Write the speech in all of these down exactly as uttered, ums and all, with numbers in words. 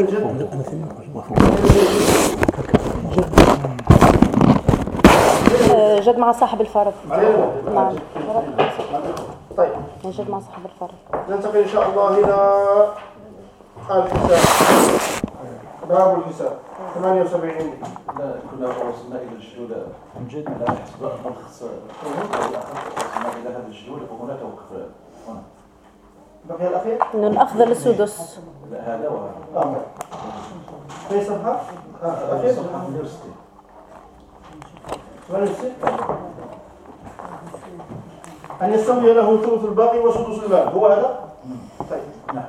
الجد جد مع صاحب الفرض. نعم. طيب جد مع صاحب الفرض. ننتقل إن شاء الله إلى الحساب. باب الحساب ثمانية وسبعين عندي. لا كنا وصلنا إلى الجدول جد لا نحسب الخص وصلنا إلى هذا الجدول وهنا توقف هنا. بقي الأخير؟ إنه الأفضل السدس. لا هذا وهذا. آه. في صفحة؟ آه. الأخير؟ صفحة ثمانية وستين. ثمانية وستين. أن يستوي له ثلث الباقي وسدس المال هو هذا؟ طيب. نعم.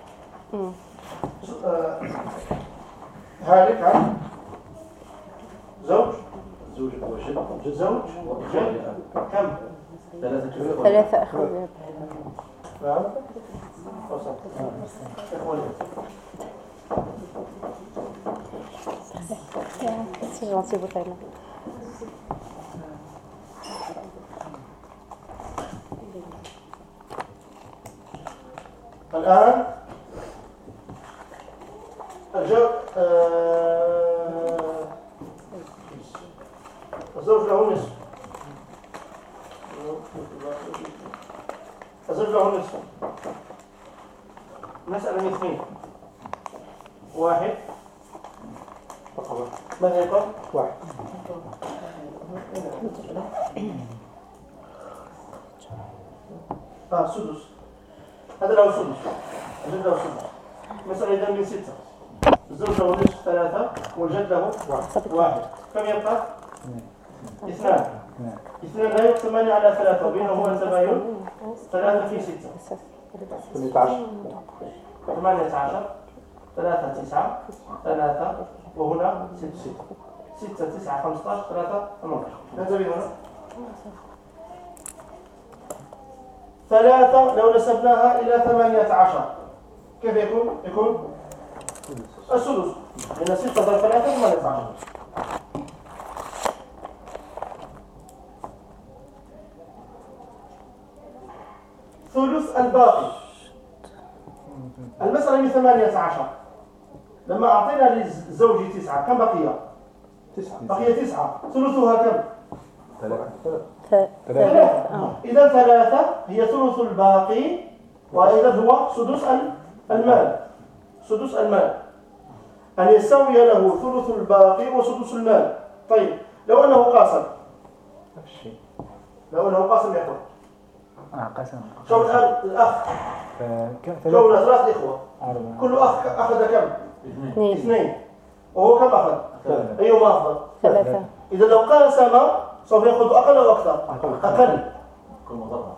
آه. هالك عن زوج زوج وجد زوج وجد كم؟ ثلاثة ثلاثة أخوات. نعم. وصل. إخواني. C'est gentil, vous faites là. الآن الجو آه... الزوج له نصف الزوج له نصف مسألة من اثنين واحد ماذا يقول؟ واحد آه سدس هذا له سدس الجد له سدس مسألة إذا من ستة الزوج له نصف ثلاثة والجد له واحد كم يبقى؟ اثنان اثنان لا يقسمان على ثلاثة وبينهما تباين ثلاثة في ستة ثمانية عشر ثمانية عشر ثلاثة تسعة ثلاثة وهنا ستة ستة تسعة خمسة عشر ثلاثة ثمانية عشر ننتبه هنا ثلاثة لو نسبناها إلى ثمانية عشر كيف يكون؟ يكون السدس لأن ستة ضرب ثلاثة ثمانية عشر ثلث الباقي المسألة من ثمانية عشر لما أعطينا للزوج تسعة كم بقي؟ تسعة بقي تسعة ثلثها كم؟ ثلاثة إذا ثلاثة هي ثلث الباقي وإذا هو سدس المال سدس المال أن يستوي له ثلث الباقي وسدس المال. طيب لو أنه قاسم لو أنه قاسم يا أخوان آه قسم شو الآن الأخ شو ثلاث إخوة كل أخ أخذ كم؟ اثنين اثنين وهو كم أخذ؟ أيهما أفضل؟ ثلاثة. إذا لو قاسم سوف يأخذ أقل أو أكثر؟ أقل كل مضرة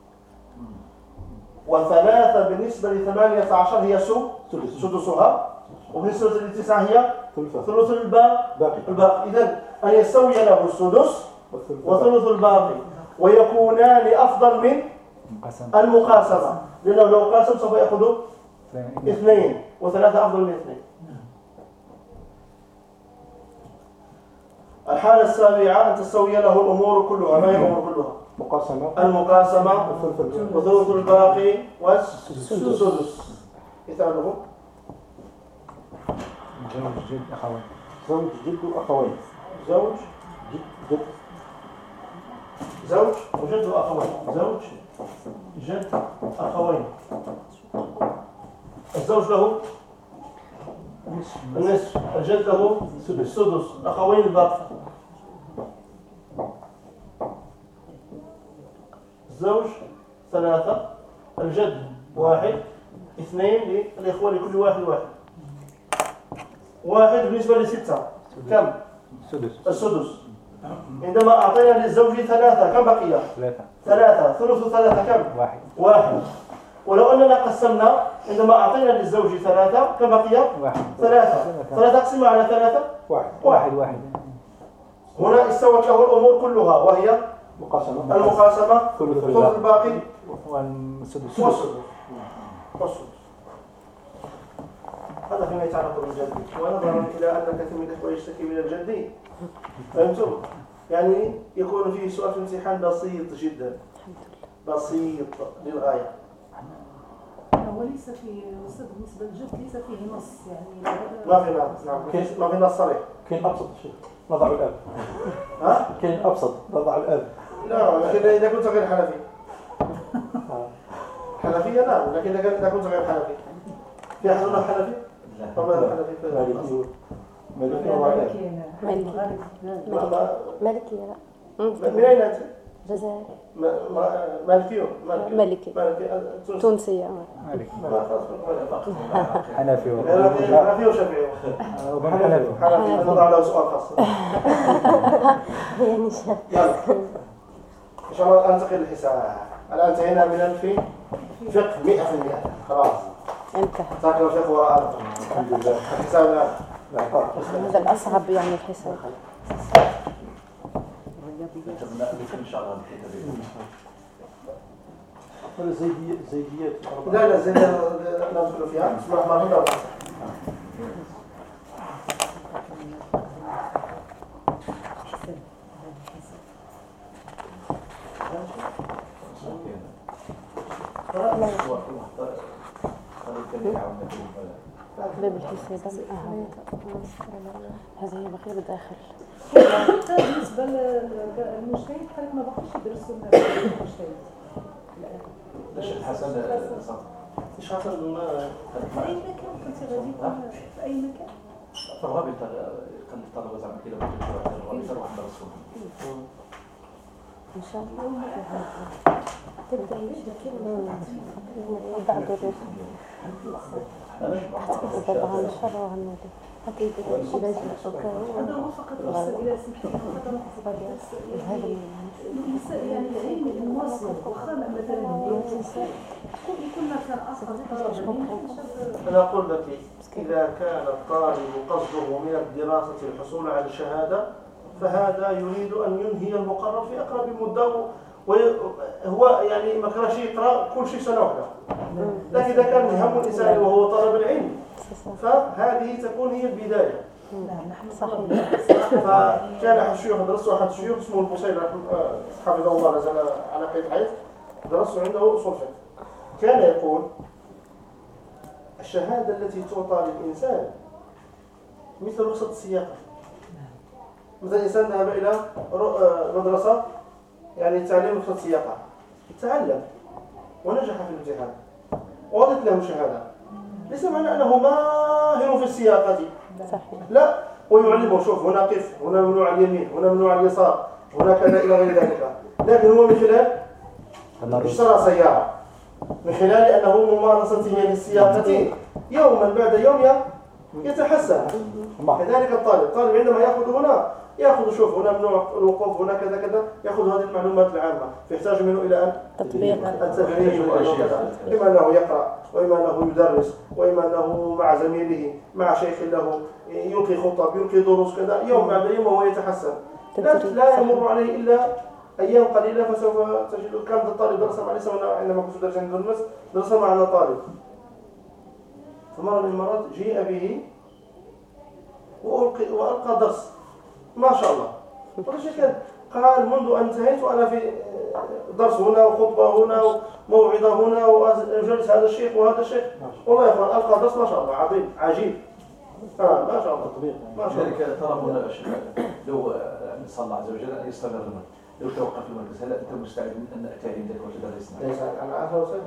وثلاثة بالنسبة لثمانية عشر هي سدسها وبالنسبة لتسعة هي ثلث الباقي. إذن أن يستوي له السدس وثلث الباقي ويكونان أفضل من المقاسمة لأنه لو قاسم سوف يأخذ اثنين وثلاثة أفضل من اثنين. الحالة السابعة أن تستوي له الأمور كلها. ما هي الأمور كلها؟ مقاسمة المقاسمة وثلث الباقي والسدس. مثاله زوج جد أخوين زوج جد أخوين زوج جد زوج وجد أخوين زوج جد أخوين الزوج له النصف الجد له السدس أخوين الباقي الزوج ثلاثة الجد واحد اثنين للإخوة لكل واحد واحد واحد بالنسبة لستة كم؟ سدس السدس. عندما أعطينا للزوج ثلاثة كم بقي؟ ثلاثة ثلاثة ثلث ثلاثة كم؟ واحد واحد. ولو أننا قسمنا عندما أعطينا للزوج ثلاثة كم بقي؟ واحد ثلاثة ثلاثة أقسمها على ثلاثة واحد واحد واحد هنا استوت له الأمور كلها وهي مقاسمة المقاسمة ثلث ثلث الباقي والسدس والسدس والسدس. هذا فيما يتعلق بالجد ونظرا إلى أن كثير من الإخوة يشتكي من الجد فهمتم؟ يعني يكون فيه سؤال في الامتحان بسيط جدا بسيط للغاية وليس في أستاذ بالنسبة للجد ليس فيه نص يعني ما في نص. نعم ما في نص صريح. كاين ابسط شيء نضع الاب. ها؟ كاين ابسط نضع الاب. لا لكن اذا كنت غير حنفي. حنفية نعم لكن اذا كنت غير حنفي. في احد هنا حنفي؟ لا. طبعا الحنفي في مالكي مالكي نضع الاب. مالكي مالكي لا من اين انت؟ جزائر مالكيون. مالكي مالكي تونسية. مالكي ما خلاص حنفي حنفي وشافعي. حنفي حنفي نضع له سؤال خاص. يعني يلا ان شاء الله انتقل للحساب. الان انتهينا من الفي فقه مئة بالمئة خلاص انتهى. تاكل الفقه وراء الحمد لله. الحساب الان هذا الأصعب يعني الحساب. ان شاء الله الزيديات زيديات لا لا زين ندخل فيها بسم الله الرحمن الرحيم. باب الحساب هذا هي بخير داخل. بالنسبة للمجتهد حاليا ما بقاش يدرسوا المجتهد. ليش الحسن ايش حصل في أي مكان كنت غادي في أي مكان؟ فالغابي كان الطلبة زعما كده غادي يروح يدرسوا إن شاء الله تبدأ يشكل بعد الرسم طبعا إن شاء الله هنودي أكيد هذا هو فقط الرسل إلى سمحتنا فقط هذا النساء يعني العلم المواصل وخا مثلا يكون كان أصغر أنا أقول لك إذا كان الطالب قصده من الدراسة الحصول على الشهادة فهذا يريد أن ينهي المقرر في أقرب مدة وهو يعني ما كانش يقرأ كل شيء سنة واحدة. لكن إذا كان هم الإنسان وهو طالب العلم فهذه تكون هي البداية. صحيح. فكان أحد الشيوخ درسوا أحد الشيوخ اسمه البصير حفظه الله نزل على قيد حيث درسوا عنده أصول فقه. كان يقول الشهادة التي تعطى للإنسان مثل رخصة السياقة. مثلا إنسان ذهب إلى مدرسة يعني تعليم رخصة السياقة تعلم ونجح في الامتحان وأعطت له شهادة ليس معنى أنه ماهر في السياقة لا ويعلمه شوف هنا قف هنا ممنوع على اليمين هنا ممنوع على اليسار هنا كذا إلى غير ذلك. لكن هو من خلال اشترى سيارة من خلال أنه ممارسته للسياقة يوما بعد يوم يتحسن. كذلك الطالب الطالب عندما يأخذ هنا يأخذ شوف هنا ممنوع الوقوف هنا كذا كذا يأخذ هذه المعلومات العامة فيحتاج منه إلى أن تطبيق التدريب إما أنه يقرأ وإما أنه يدرس وإما أنه مع زميله مع شيخ له يلقي خطب يلقي دروس كذا يوم بعد يوم وهو يتحسن. لا, لا يمر عليه إلا أيام قليلة فسوف تجد كم الطالب درس مع لسه عندما كنت درس عند الناس درس معنا طالب فمرة من المرات جيء به وألقى, وألقى درس ما شاء الله كل شيء كان قال منذ أن انتهيت وأنا في درس هنا وخطبة هنا وموعظة هنا وجلس هذا الشيخ وهذا الشيخ والله يا أخوان ألقى درس ما شاء الله عظيم عجيب آه ما شاء الله ما شاء الله. لذلك ترى هنا لو نسأل الله عز وجل أن يستمر لو توقف المركز هل أنت مستعد أن أتي عندك وتدرسنا؟ ليس أنا أهلا وسهلا.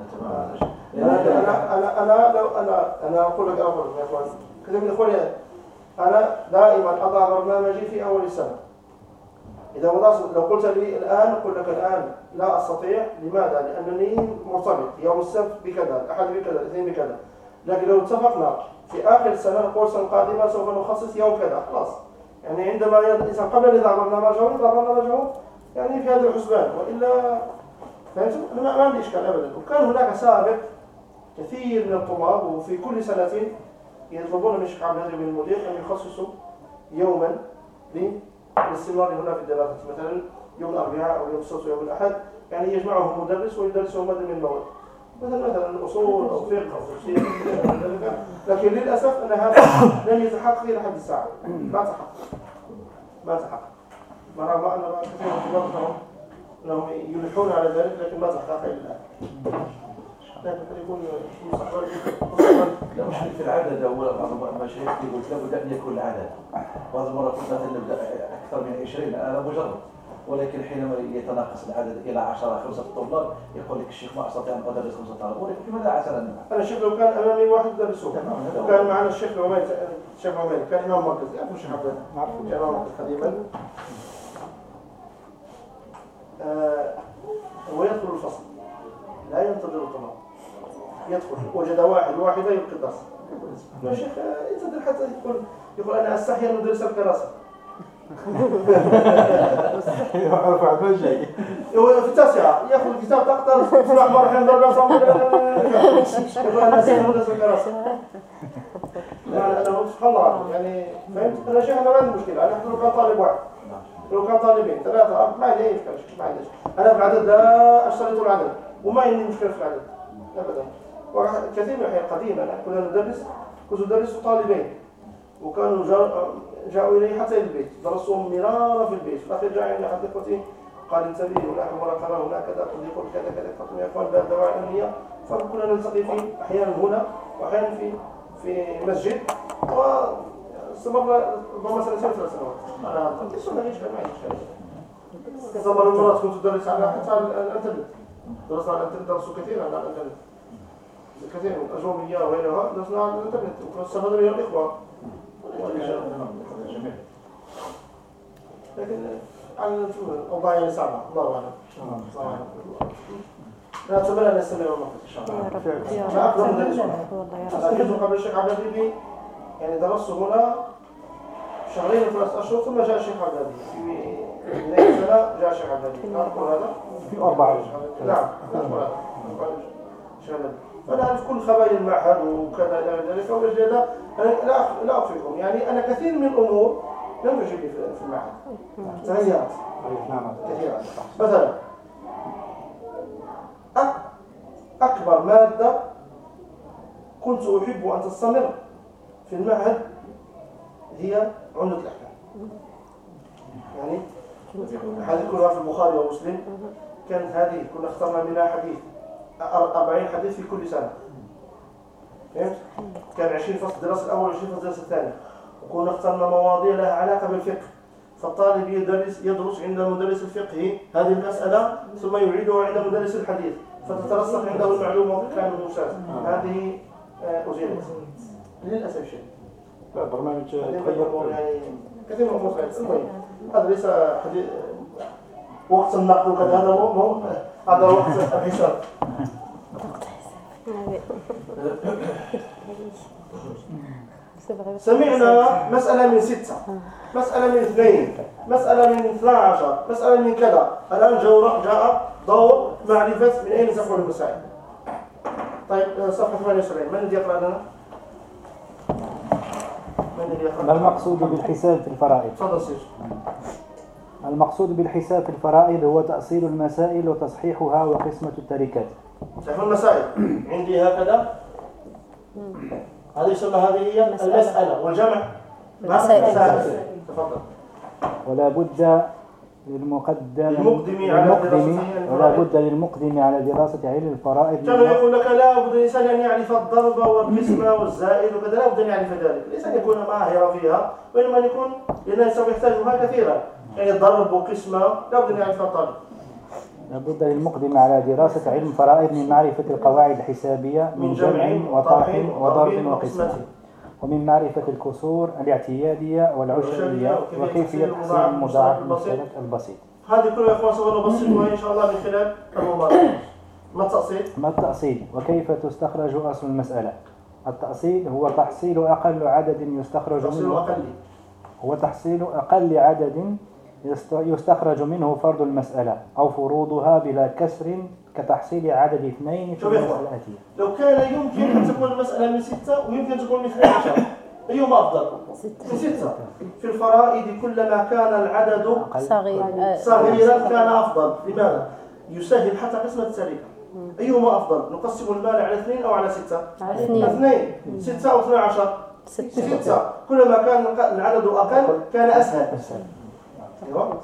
أنا أنا أنا لو أنا أنا أقول لك أقول لك يا أخوان كذا من إخواني أنا دائما أضع برنامجي في أول السنة. إذا وضعت لو قلت لي الآن أقول لك الآن لا أستطيع. لماذا؟ لأنني مرتبط يوم السبت بكذا الأحد بكذا الاثنين بكذا. لكن لو اتفقنا في آخر السنة نقول السنة القادمة سوف نخصص يوم كذا خلاص. يعني عندما الإنسان قبل أن يضع برنامجه يضع برنامجه يعني في هذا الحسبان وإلا فهمتم؟ أنا ما عندي إشكال أبدا. وكان هناك سابق كثير من الطلاب وفي كل سنة يطلبون من الشيخ عبد الهادي من المدير أن يخصصوا يوما للاستمرار هنا في الدراسة مثلا يوم الأربعاء أو يوم السبت أو يوم الأحد يعني يجمعهم مدرس ويدرسهم مادة من المواد مثلا مثلا الأصول أو فقه أو تفسير. لكن للأسف أن هذا لم يتحقق إلى حد الساعة. ما تحقق ما تحقق رغم أن كثير من الطلاب أنهم يلحون على ذلك لكن ما تحقق إلى الآن. لكن يكون مستقبل لا مشكل في العدد هو بعض المشايخ يقول لابد ان يكون العدد. بعض المرات مثلا نبدا اكثر من عشرين انا مجرد، ولكن حينما يتناقص العدد الى عشرة خمسة طلاب يقول لك الشيخ ما استطيع ان ادرس خمسة طلاب، ولكن لماذا عشرة؟ انا الشيخ لو كان امامي واحد درسوه وكان معنا الشيخ العميد الشيخ العميد كان امام مركز يعرفوا الشيخ عبد الله كان امام مركز قديما آه هو يدخل الفصل لا ينتظر الطلاب، يدخل وجد واحد واحدة يلقي الدرس يا شيخ ينتظر حتى يقول يقول أنا أستحي أن أدرس الدراسة يعرف عبال جاي هو في التاسعة يأخذ الكتاب تقدر في الأحمر مرحبا ضربة صامدة يقول أنا أستحي أن أدرس الدراسة أنا سبحان الله يعني فهمت أنا شيخ أنا ما عندي مشكلة أنا أحضر كان طالب واحد لو كان طالبين ثلاثة أربعة ما عندي أي مشكلة ما عنديش أنا في العدد لا أشترط العدد وما عندي مشكلة في العدد أبدا. وكثير من الأحيان قديما كنا ندرس كنت أدرس طالبين وكانوا جاءوا إلي حتى البيت درسوهم مرارا في البيت في الأخير جاء عندي أحد إخوتي قال انتبه هناك مراقبة هناك كذا قد يقول كذا كذا قلت يا أخوان باب دواعي أمنية فكنا نلتقي في أحيانا هنا وأحيانا في في مسجد واستمر ربما سنتين ثلاث سنوات على هذا القسم ما يشكل ما يشكل كثير من المرات كنت أدرس على حتى على الإنترنت درسنا على الإنترنت درسوا كثيرا على الإنترنت كثير من الأجوبية وغيرها درسنا على الإنترنت وكنا نستفاد من الإخوة لكن على الأوضاع يعني صعبة الله أعلم لا أتمنى أن نستمر الموقف إن شاء الله يا رب ما أقدر من يا ذلك والله يا رب. أستجد قبل الشيخ عبد الحبيبي يعني درست هنا شهرين وثلاث أشهر ثم جاء الشيخ عبد الحبيبي في بداية السنة جاء الشيخ عبد الحبيبي نعرف هذا في أربعة نعم نعرف هذا فنعرف كل خبايا المعهد وكذا إلى ذلك ومجد هذا أنا لا لا أخفيكم يعني أنا كثير من الأمور لم تعجبني في المعهد تغيرت كثيرا مثلا أكبر مادة كنت أحب أن تستمر في المعهد هي عمدة الأحكام يعني هذه كلها في البخاري ومسلم كانت هذه كنا اخترنا منها حديث أربعين حديث في كل سنة فهمت؟ كان عشرين فصل دراسة الأول وعشرين فصل دراسة الثاني وكنا اخترنا مواضيع لها علاقة بالفقه فالطالب يدرس يدرس عند مدرس الفقه هذه المسألة ثم يعيدها عند مدرس الحديث فتترسخ عنده المعلومة كان المساس هذه أزيلت للأسف الشديد لا برنامج تغير يعني كثير من الأمور تغير هذا ليس حديث وقت النقد وكذا هذا مو هذا وقت الحساب سمعنا مسألة من ستة مسألة من اثنين مسألة من اثنى عشر مسألة من كذا الآن جاء دور معرفة من أين تقول المسائل. طيب صفحة ثمانية وسبعين من الذي يقرأ لنا؟ من الذي يقرأ؟ ما المقصود بالحساب في الفرائض؟ تفضل سير. المقصود بالحساب في الفرائض هو تأصيل المسائل وتصحيحها وقسمة التركات. تصحيح المسائل عندي هكذا هذه يسمى هذه هي المسألة والجمع مسائل. تفضل. ولا بد للمقدم للمقدم على دراسة ولا بد للمقدم على دراسة علم الفرائض. كانوا يقول لك لا بد الإنسان أن يعرف الضرب والقسمة والزائد وكذا لا بد أن يعرف ذلك الإنسان يكون ماهرا فيها وإنما يكون لأنه سوف يحتاجها كثيرا يعني الضرب وقسمة لا بد أن يعرف الطالب. لابد للمقدم على دراسة علم الفرائض من معرفة القواعد الحسابية من جمع وطرح وضرب وقسمة ومن معرفة الكسور الاعتيادية والعشرية وكيفية تحصيل المضاعف المثلث البسيط. هذه كلها يا اخوان سوف نبسطها ان شاء الله من خلال الممارسة. ما التأصيل؟ ما التأصيل وكيف تستخرج أصل المسألة؟ التأصيل هو تحصيل أقل عدد يستخرج منه هو تحصيل أقل عدد يستخرج منه فرض المسألة أو فروضها بلا كسر كتحصيل عدد اثنين في المسألة الآتية. لو كان يمكن أن تكون المسألة من ستة ويمكن أن تكون من اثني عشر أيهما أفضل؟ من ستة. في الفرائض كلما كان العدد صغيرا كان أفضل. لماذا؟ يسهل حتى قسمة التركة. أيهما أفضل؟ نقسم المال على اثنين أو على ستة؟ على اثنين. اثنين. ستة أو اثني عشر؟ ستة. ستة. كلما كان العدد أقل كان أسهل. أيوة.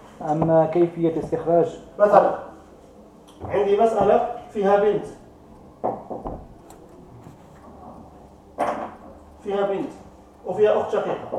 أما كيفية استخراج مثلا عندي مسألة فيها بنت فيها بنت وفيها أخت شقيقة،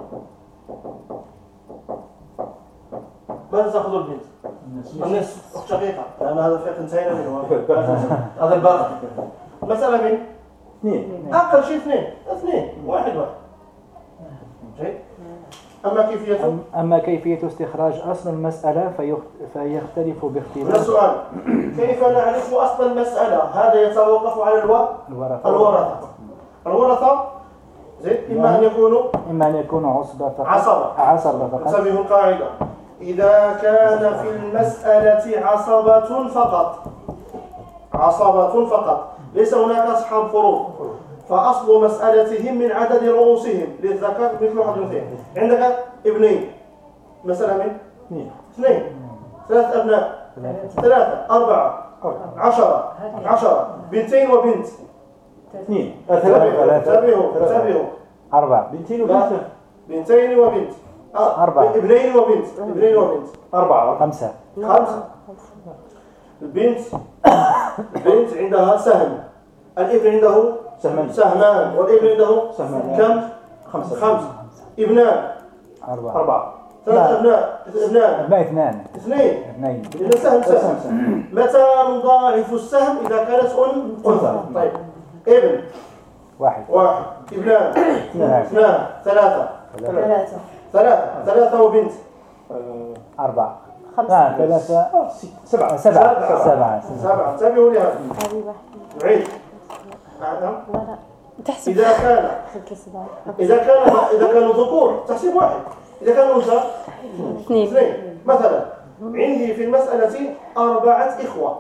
ماذا تأخذ البنت؟ النصف. أخت شقيقة، لأن هذا الفقه انتهينا منه. هذا الباقي. مسألة من؟ اثنين. أقل شيء اثنين، اثنين، واحد واحد. جيد. أما كيفية؟ أم- أما كيفية استخراج أصل المسألة فيخ- فيختلف من باختلاف السؤال كيف نعرف أصل المسألة؟ هذا يتوقف على الو... الورثة. الورثة. الورثة زين إما أن يكونوا إما أن يكونوا عصبة فقط. عصبة. عصبة فقط. انتبهوا القاعدة، إذا كان في المسألة عصبة فقط، عصبة فقط، ليس هناك أصحاب فروض، فأصل مسألتهم من عدد رؤوسهم للذكر مثل حظ الأنثيين. عندك ابنين، مسألة من؟ اثنين. اثنين، ثلاث أبناء، ثلاثة، أربعة، عشرة، عشرة، بنتين وبنت. اثنين. انتبهوا ثلاثة. انتبهوا انتبهوا. أربعة. بنتين لا، بنتين وبنت. آه، أربعة. ابنين وبنت، ابنين وبنت. أربعة. خمسة. خمسة. البنت البنت عندها سهم، الابن عنده سهمان. سهمان، والابن عنده سهمان. كم؟ خمسة. خمسة. ابنان، أربعة. أربعة. ثلاث أبناء، ابنان، أبناء اثنان. اثنين. اثنين. إذا سهم سهم. متى نضاعف السهم؟ إذا كانت أن أنثى. طيب، ابن واحد. واحد، ابنان اثنان. اثنان، ثلاثة، ثلاثة. ثلاثة، ثلاثة وبنت. أربعة. خمسة. آه، ثلاثة. سبعة، سبعة. سبعة. سبعة. انتبهوا لهذا. هذه واحد. نعيد. لا لا تحسب. إذا كان سبعة. إذا كان إذا كانوا ذكور تحسب واحد، إذا كانوا أنثى اثنين. اثنين. مثلا عندي في المسألة أربعة إخوة،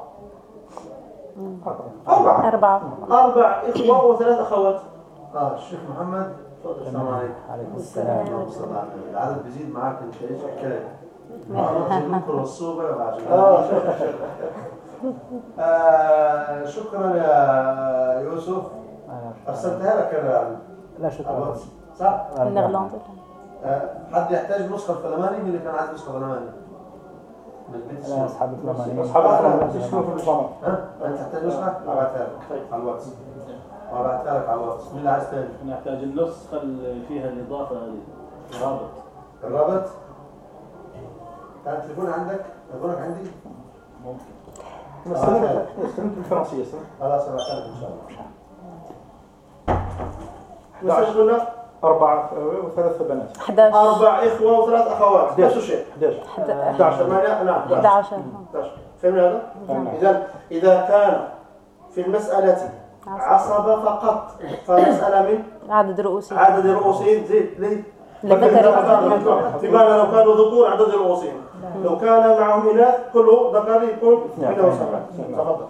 أربعة أربعة. أربع إخوة وثلاث أخوات. اه الشيخ محمد تفضل. السلام عليكم. عليكم السلام. العدد بيزيد معاك انت ايش الحكايه؟ ممكن الصوبه آه شكرا آه شكرا يا يوسف. آه. ارسلتها لك انا على لا شكرا. الواتس صح؟ النغلاند. آه حد يحتاج نسخه الفلماني؟ مين اللي كان عايز نسخه فلماني؟ من البيت لا، السوري. أصحاب الفلمانيين. أصحاب الفلمانيين يشوفوا في الفلماني. ها؟ انت تحتاج نسخه؟ ابعتها لك على الواتس. ابعتها لك على الواتس. مين اللي عايز تاني؟ نحتاج النسخة اللي فيها الإضافة هذه الرابط. الرابط؟ كان التليفون عندك؟ تليفونك عندي؟ ممكن. استلمت بالفرنسية صح؟ خلاص ابعتها لك ان شاء الله. مثل قلنا أربعة وثلاث بنات. أحد عشر. أربع إخوة وثلاث أخوات نفس الشيء. أحد عشر. ثمانية نعم أحد عشر. أحد عشر. فهمنا هذا؟ إذا إذا كان في المسألة عصبة فقط فمسألة من عدد رؤوسهم. عدد رؤوسهم زيد ليه؟ للذكر بمعنى لو كانوا ذكور عدد رؤوسهم، لو كان معهم إناث كل ذكر يكون منه سبعة. تفضل.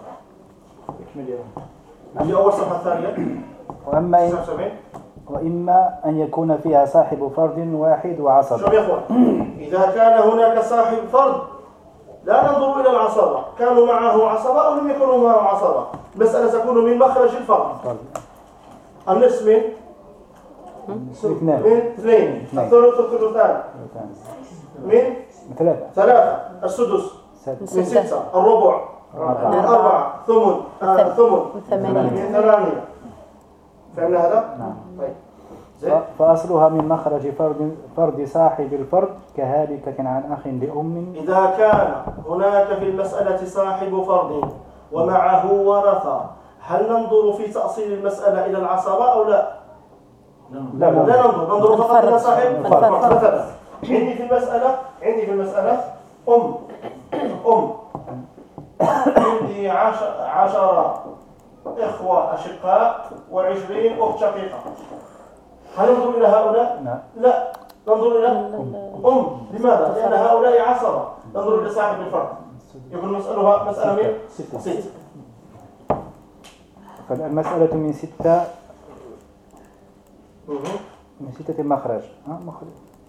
في أول صفحة الثانية. وأما إن تسعة وسبعين. وإما أن يكون فيها صاحب فرد واحد وعصب. شوف يا اخوان، اذا كان هناك صاحب فرد لا ننظر الى العصبه، كانوا معه عصبه او لم يكونوا معه عصبه، المساله تكون من مخرج الفرد. النصف من اثنان. من اثنين، الثلث الثلثان من ثلاثة. ثلاثه، السدس من سته، الربع من اربعه، ثمن آه ثمن ثمانية. من ثمانيه. فهمنا هذا؟ نعم. طيب زين. فأصلها من مخرج فرد فرد صاحب الفرد كهالكة عن أخ لأم. إذا كان هناك في المسألة صاحب فرد ومعه ورثة، هل ننظر في تأصيل المسألة إلى العصبة أو لا؟ لا لا ننظر، ننظر فقط إلى صاحب الفرد. مثلا عندي في المسألة عندي في المسألة أم أم عندي عشر عشرة إخوة أشقاء وعشرين أخت شقيقة، هل ننظر إلى هؤلاء؟ نعم. لا، ننظر إلى أم. لماذا؟ لأن هؤلاء عصبة، ننظر إلى صاحب الفرد. يكون مسألة مسألة من ستة. ستة. فالمسألة من ستة من ستة مخرج. ها مخرج.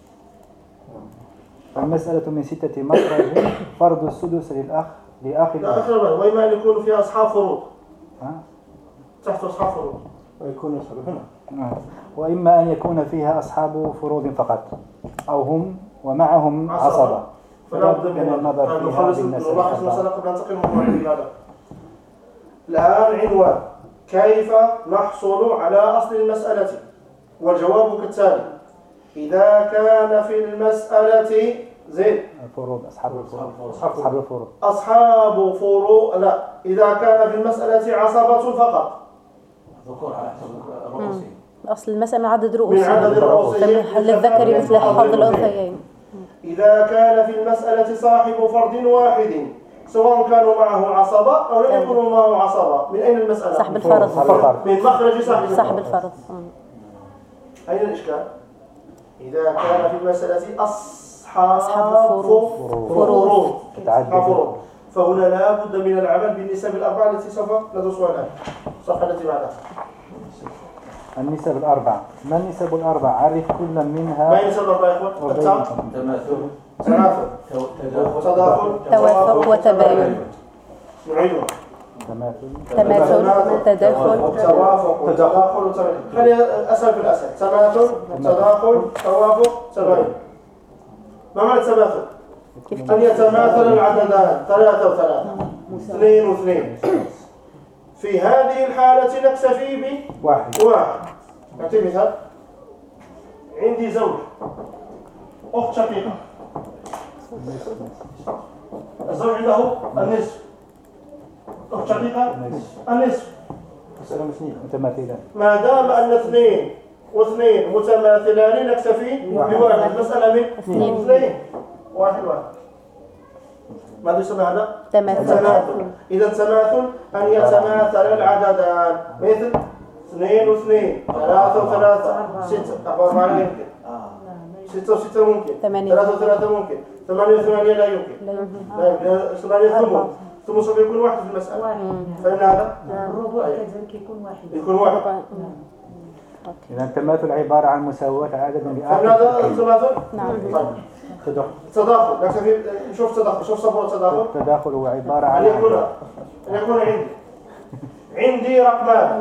فالمسألة من ستة مخرج فرض السدس للأخ لأخ لا الأخ. أخرى وإما أن يكون فيها أصحاب فروض. ها؟ تحت أصحاب فروض. ويكون أصحاب هنا. وإما أن يكون فيها أصحاب فروض فقط أو هم ومعهم عصبة. فلا بد من النظر فيها نخلص نلخص المسألة قبل أن ننتقل من موضوع العبادة. الآن عنوان كيف نحصل على أصل المسألة؟ والجواب كالتالي: إذا كان في المسألة زين الفروض أصحاب الفروض أصحاب الفروض أصحاب فروض لا إذا كان في المسألة عصبة فقط ذكور على حسب رؤوسهم. أصل المسألة من عدد من رؤوسهم عدد رؤوسهم حل الذكر مثل حظ الأنثيين. إذا كان في المسألة صاحب فرد واحد سواء كانوا معه عصبة أو لم يكونوا معه عصبة، من أين المسألة؟ صاحب الفرض. من مخرج صاحب صاحب الفرض. أين الإشكال؟ إذا كان في المسألة أصحاب أصحاب فروض. فروض تعدد. فهنا لا بد من العمل بالنسب الأربعة التي سوف ندرسها الآن. الصفحة التي بعدها. النسب الأربعة. ما النسب الأربعة؟ عرف كل منها. ما النسب الأربعة يا إخوان؟ التام تماثل تناثر تداخل توافق وتباين. نعيدها. تماثل تماثل تداخل توافق وتداخل وتباين. خلينا أسهل في الأسهل. تماثل تداخل توافق تباين. ما معنى التماثل؟ أن يتماثل العددان ثلاثة وثلاثة اثنين واثنين. في هذه الحالة نكتفي واحد بواحد. أعطي مثال. عندي زوج أخت شقيقة، الزوج عنده النصف، أخت شقيقة النصف. مسألة متماثلة. ما دام أن اثنين واثنين متماثلان نكتفي بواحد. مسألة من اثنين. اثنين واحد واحد. ماذا يسمى هذا؟ تماثل. تماثل. إذا تماثل أن يتماثل العددان مثل اثنين واثنين ثلاثة وثلاثة ستة. أخبار معنا يمكن ستة وستة ممكن ثمانية. ثلاثة وثلاثة ممكن ثمانية وثمانية لا يمكن لا يمكن ثمانية ثمون ثمون سوف يكون واحد في المسألة. فإن هذا الربع كذلك يكون واحد. يكون واحد. إذا التماثل عبارة عن مساواة عدد فإن بآخر. هذا التماثل. نعم. طيب. تداخل. تداخل نكتفي نشوف تداخل شوف صبر التداخل. التداخل هو عبارة أن عن يكون أن يكون عندي عندي رقمان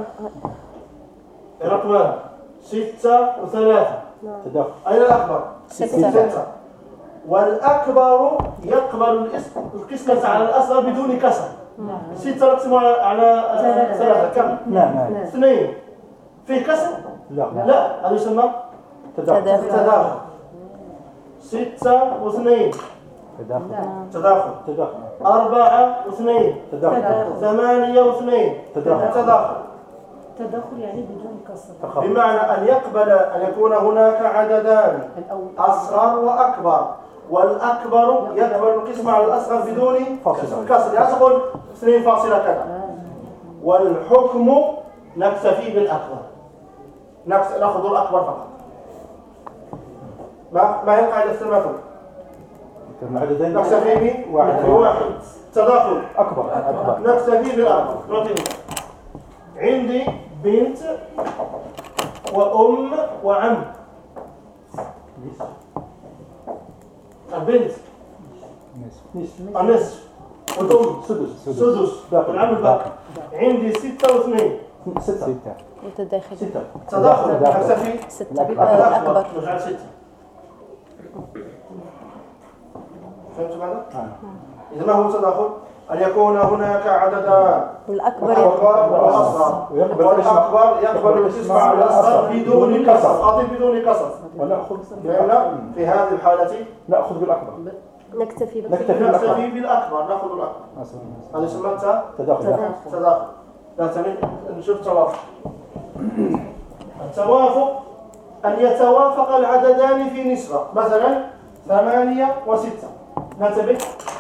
رقمان ستة وثلاثة. تداخل. أين الأكبر؟ ستة. ستة. والأكبر يقبل الاسم القسمة على الأصغر بدون كسر. ستة نقسم على على ثلاثة كم؟ لا لا اثنين. في كسر؟ لا لا. هذا يسمى تداخل. تداخل. ستة واثنين تداخل. تداخل. تداخل. أربعة واثنين تداخل. ثمانية واثنين تداخل. تداخل. تدخل يعني بدون كسر. بمعنى أن يقبل أن يكون هناك عددان أصغر وأكبر، والأكبر يقبل القسمة على الأصغر بدون كسر. يعني تقول اثنين فاصلة كذا. والحكم نكتفي بالأكبر، نأخذ الأكبر فقط. ما ما هي قاعدة التماثل؟ العددين نكتفي واحد. بواحد. تداخل أكبر أكبر. نكتفي بالأكبر. نعطي عندي بنت وأم وعم. البنت النصف والأم سدس سدس والعم الباقي. عندي ستة واثنين ستة. وتداخل. ستة. تداخل تداخل. نكتفي ستة. الأكبر. الأكبر. نجعل ستة. فهمتوا ماذا؟ إذا ما هو التداخل؟ أن يكون هناك عددان الأكبر الأكبر والأصغر، والأكبر يقبل القسمة على الأصغر بدون كسر. أضيف بدون كسر. ونأخذ فهمنا؟ في هذه الحالة نأخذ بالأكبر. نكتفي نكتفي بالأكبر. نكتفي بالأكبر. نأخذ الأكبر. هذا يسمى تداخل. تداخل. لا تمام. نشوف توافق. التوافق أن يتوافق العددان في نسبة، مثلا ثمانية وستة. ننتبه.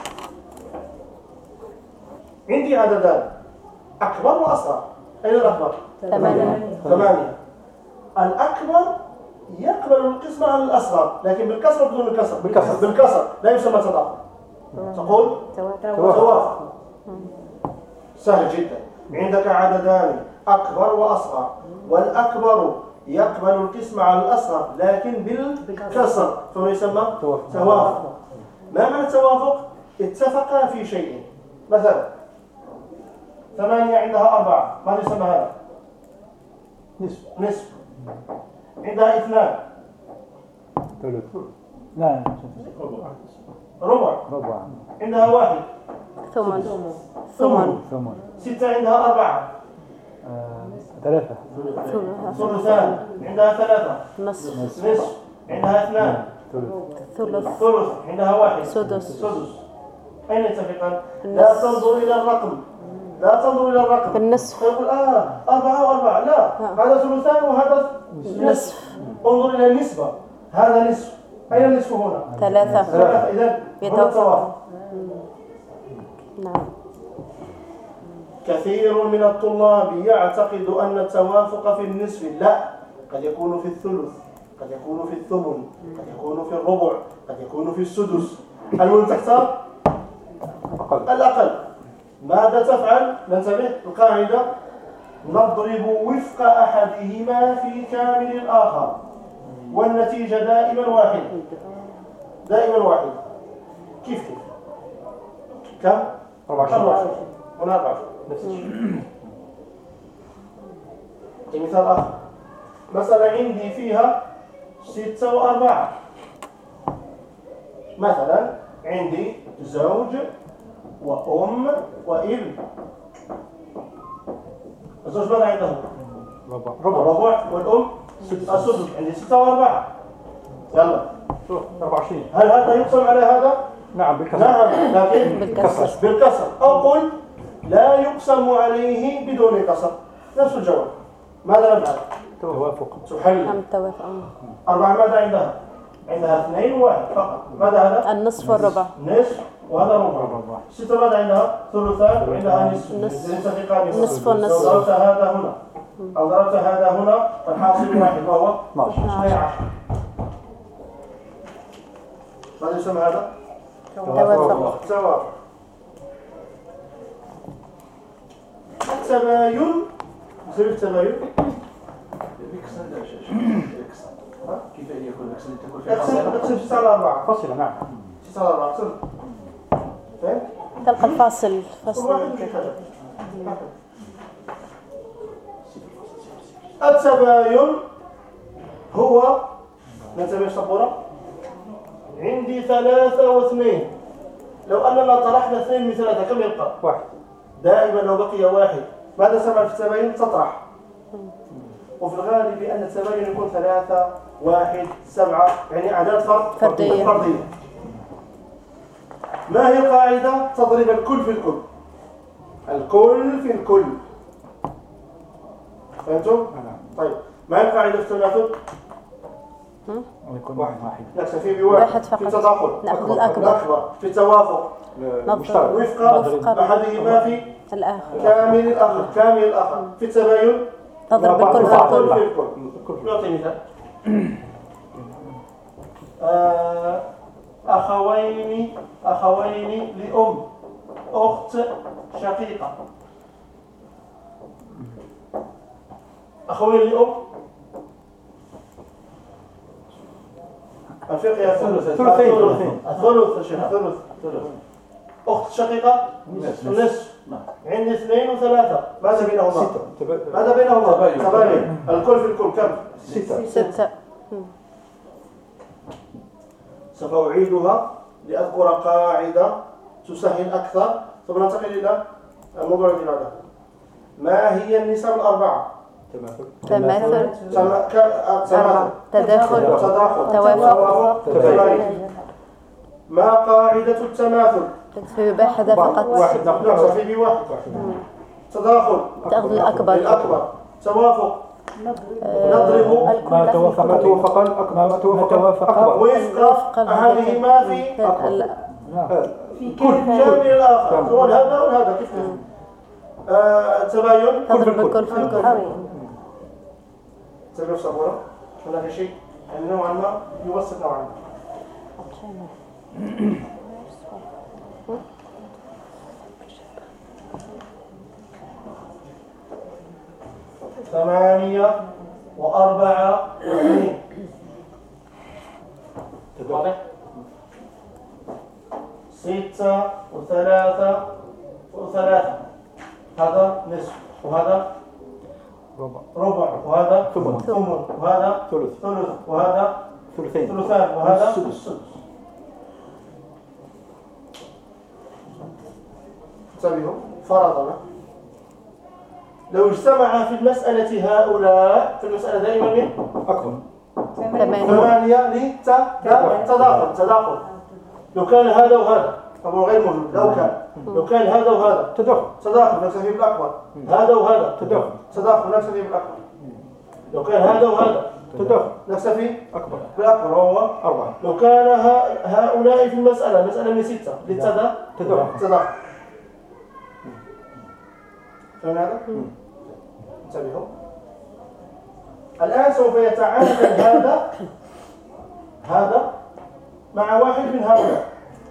عندي عددان أكبر وأصغر. أين الأكبر؟ ثمانية. ثمانية. الأكبر يقبل القسمة على الأصغر، لكن بالكسر بدون الكسر. بالكسر. بالكسر لا يسمى تداخل. تقول توافق. سهل جدا. عندك عددان أكبر وأصغر، والأكبر يقبل القسمة على الأصغر لكن بالكسر، فهو يسمى توافق. ما معنى التوافق؟ اتفقا في شيء. مثلا ثمانية عندها أربعة، ماذا يسمى هذا؟ نصف. نصف. عندها اثنان ثلث. لا ربع. ربع. عندها واحد ثمن ثمن ستة عندها أربعة آه، ثلاثة. ثلثان عندها ثلاثة. نصف. نصف عندها اثنان. ثلث. ثلث عندها واحد. سدس. سدس. أين يتفقان؟ لا تنظر إلى الرقم، لا تنظر إلى الرقم. بالنصف. فيقول آه أربعة وأربعة، لا هذا ثلثان وهذا نصف. انظر إلى النسبة، هذا نصف، أين النصف هنا؟ ثلاثة. ثلاثة. إذن هنا توافق. نعم. كثير من الطلاب يعتقد أن التوافق في النصف، لا، قد يكون في الثلث، قد يكون في الثمن، قد يكون في الربع، قد يكون في السدس. المهم تختار الأقل. ماذا تفعل؟ ننتبه القاعدة: نضرب وفق أحدهما في كامل الآخر، والنتيجة دائما واحدة، دائما واحدة. كيف كيف؟ كم؟ أربعة عشر. هنا أربعة عشر. نفس الشيء. مثال آخر، مسألة عندي فيها ستة وأربعة. مثلا عندي زوج وأم وابن. الزوج ماذا عنده؟ ربع. ربع. والأم السدس. عندي ستة وأربعة. يلا أربعة وعشرين. هل هذا يقسم على هذا؟ نعم بالكسر. نعم، لكن بالكسر. بالكسر. أو قل لا يقسم عليه بدون كسر. نفس الجواب. ماذا نفعل؟ توافق. تحل. نعم توافق. أربعة ماذا عندها؟ عندها اثنين وواحد فقط. ماذا هذا؟ النصف والربع. نصف وهذا ربع. ستة ماذا عندها؟ ثلثان وعندها نصف. نصف. نصف والنصف. لو ضربت هذا هنا أو ضربت هذا هنا فالحاصل واحد وهو اثناشر. اثني عشر. ماذا يسمى هذا؟ توافق. توافق. التباين. زي التباين. كيف يكون الاكسل تكون في اقسم فاصلة؟ اقسم ستة على أربعة. فصلة. نعم. ستة على أربعة اقسم. فهمت؟ تلقى الفاصل. فصل. واحد وشي حاجة. التباين هو، ننتبه سبورة، عندي ثلاثة واثنين. لو أننا طرحنا اثنين من ثلاثة كم يبقى؟ واحد. دائما لو بقي واحد ماذا سمع في التباين؟ تطرح. وفي الغالب أن التباين يكون ثلاثة، واحد، سبعة، يعني أعداد فرد فردية. فردية. ما هي القاعدة؟ تضرب الكل في الكل. الكل في الكل. فهمتم؟ طيب ما هي القاعدة في التناسب؟ ويكون واحد. واحد. نكتفي بواحد. واحد فقط. في التداخل نأخذ الأكبر. في التوافق نضرب وفق أحدهما في الآخر. كامل الآخر. كامل الآخر. في التباين نضرب الكل في الكل الكل. في الكل. نعطي مثال. آه، أخوين أخوين لأم، أخت شقيقة. أخوين لأم الفقه الثلث. ثلثين. الثلث يا شيخ. الثلث. أخت شقيقة النصف. عندي اثنين وثلاثة. ماذا بينهما؟ ستة. ماذا بينهما؟ تباين. تباين. الكل في الكل كم؟ ستة. ستة. سوف أعيدها لأذكر قاعدة تسهل أكثر ثم ننتقل إلى الموضوع الذي بعده. ما هي النسب الأربعة؟ تماثل. تما- ك- تماثل. تداخل. تداخل. توافق. تباين. ما قاعدة التماثل؟ في واحدة فقط. واحد. ناخذ نقصد بواحد. تداخل. تأخذ الأكبر. الأكبر. توافق. آه، نضرب الكل ما في توافق. الكل. توافق الأكبر. ما توافق أكبر. وفق أحدهما في ال- في كامل الآخر. سواء هذا أو هذا كيف كيف. آه، التباين. تضرب الكل في الكل. تبين صبورة. هناك شيء يعني نوعا ما يوسط نوعا ما. ثمانية وأربعة واثنين. واضح؟ ستة وثلاثة وثلاثة. هذا نصف وهذا ربع. ربع وهذا ثمن. ثمن وهذا ثلث. ثلث وهذا ثلثين. ثلثان وهذا السدس. السدس. انتبهوا، فرضنا لو اجتمع في المسألة هؤلاء في المسألة دائما من أكبر. ثمانية. ثمانية للتداخل تداخل. لو كان هذا وهذا طبعا غير موجود. لو كان لو كان هذا وهذا تداخل تداخل نكتفي بالأكبر. هذا وهذا تداخل تداخل نكتفي بالأكبر. لو كان هذا وهذا تداخل نكتفي أكبر بالأكبر وهو أربعة. لو كان هؤلاء في المسألة مسألة من ستة للتداخل تداخل تداخل. فهمنا هذا؟ انتبهوا. الآن سوف يتعامل هذا هذا مع واحد من هؤلاء.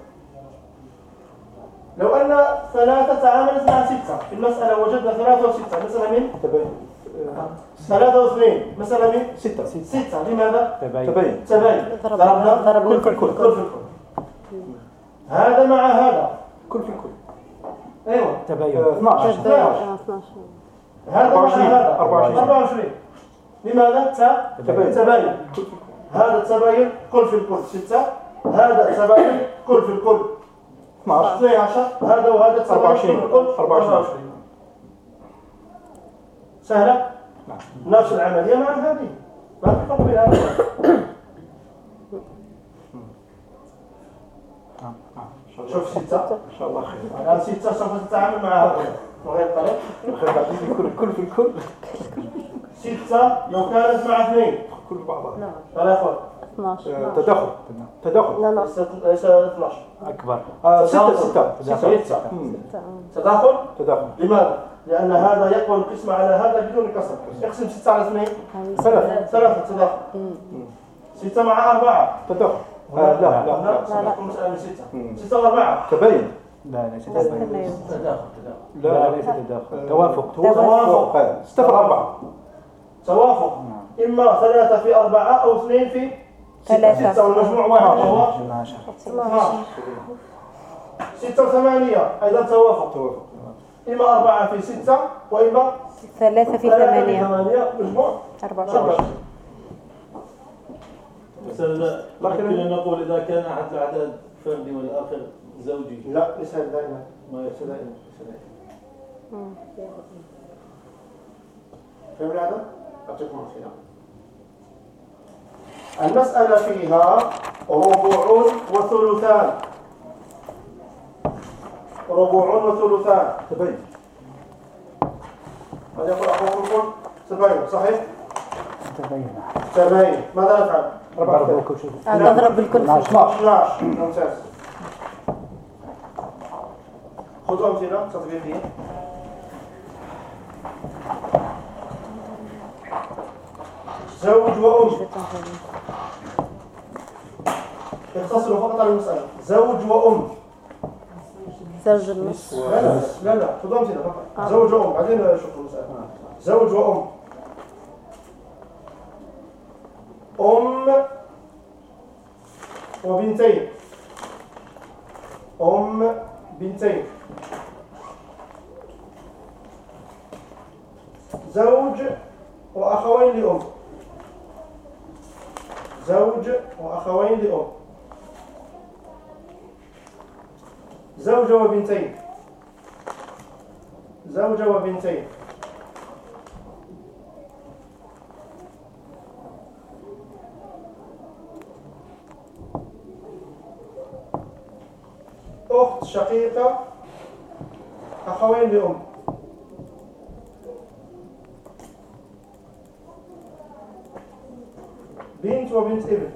لو أن ثلاثة تعاملت مع ستة في المسألة وجدنا ثلاثة وستة مثلا من ثلاثة واثنين مثلا من ستة ستة لماذا؟ تبين تبين تبين ضربنا ضربنا كل في الكل كل في الكل. هذا مع هذا كل في الكل. أيوة تبين آه، اثناشر آه، اثناشر. هذا مع أربعة وعشرين. هذا أربعة وعشرين. أربعة وعشرين. لماذا؟ تا تبين. تبين هذا التباين كل في الكل ستة. هذا التباين كل في الكل اثناشر. اثني عشر. هذا وهذا التباين أربعة كل في وعشرين. الكل أربعة وعشرين. أربعة وعشرين. سهلة؟ نعم. نفس العملية مع هذه ما في فرق بين هذا. شوف ستة إن شاء الله خير. الآن ستة سوف تتعامل مع هذا وغير طريق. خير بعدين الكل كل في الكل ستة لو كانت مع اثنين كل في بعضها. لا يا أخوان اثناشر. آه، تداخل تداخل لا لا. ليس ليس اثناشر. أكبر آه، ستة ستة ستة مم. تداخل. تداخل لماذا؟ لأن هذا يقبل القسمة على هذا بدون كسر. اقسم ستة على اثنين ثلاثة ثلاثة تداخل. ستة مع أربعة تداخل. آه، لا لا لا لا سنقوم مسألة من ستة. مم. ستة وأربعة تبين. لا ليس تبين تداخل تداخل لا ليس تداخل توافق توافق. آه، ستة في أربعة. توافق. إما ثلاثة في أربعة أو اثنين في ثلاثة. ستة والمجموع واحد وهو اثناشر اثناشر. ستة وثمانية أيضا توافق. توافق. إما أربعة في ستة وإما ثلاثة في ثلاثة في ثمانية. ثمانية مجموع أربعة أربعة. عشر. مثلا يمكن نقول إذا كان أحد الأعداد فردي والآخر زوجي لا ليس دائما ما ليس يصير. دائما ليس دائما. فهمنا هذا؟ أعطيكم أمثلة. المسألة فيها ربع وثلثان. ربع وثلثان تبين. قد يقول أخوكم تباين صحيح؟ تبين تباين ماذا نفعل؟ برضو كل شيء نضرب بالكل في اثناشر ممتاز. خذوا أمثلة تطبيقية. زوج وأم يختصروا فقط على المسألة. زوج وأم زوج النص. لا لا لا لا خذوا أمثلة فقط. زوج وأم بعدين نشوف المسألة. زوج وأم. أم وبنتين. أم بنتين. زوج وأخوين لأم. زوج وأخوين لأم. زوجة وبنتين. زوجة وبنتين. أخت شقيقة أخوين لأم. بنت وبنت ابن.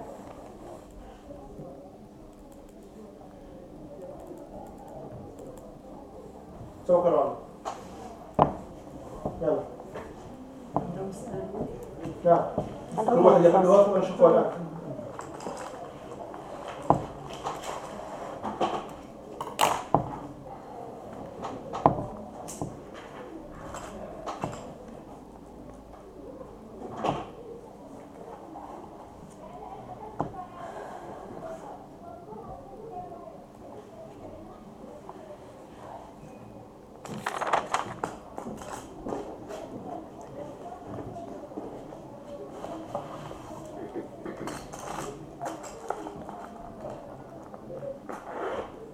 شكرا. يلا. نعم. كل واحد ياخذ وقت ونشوفه الآن.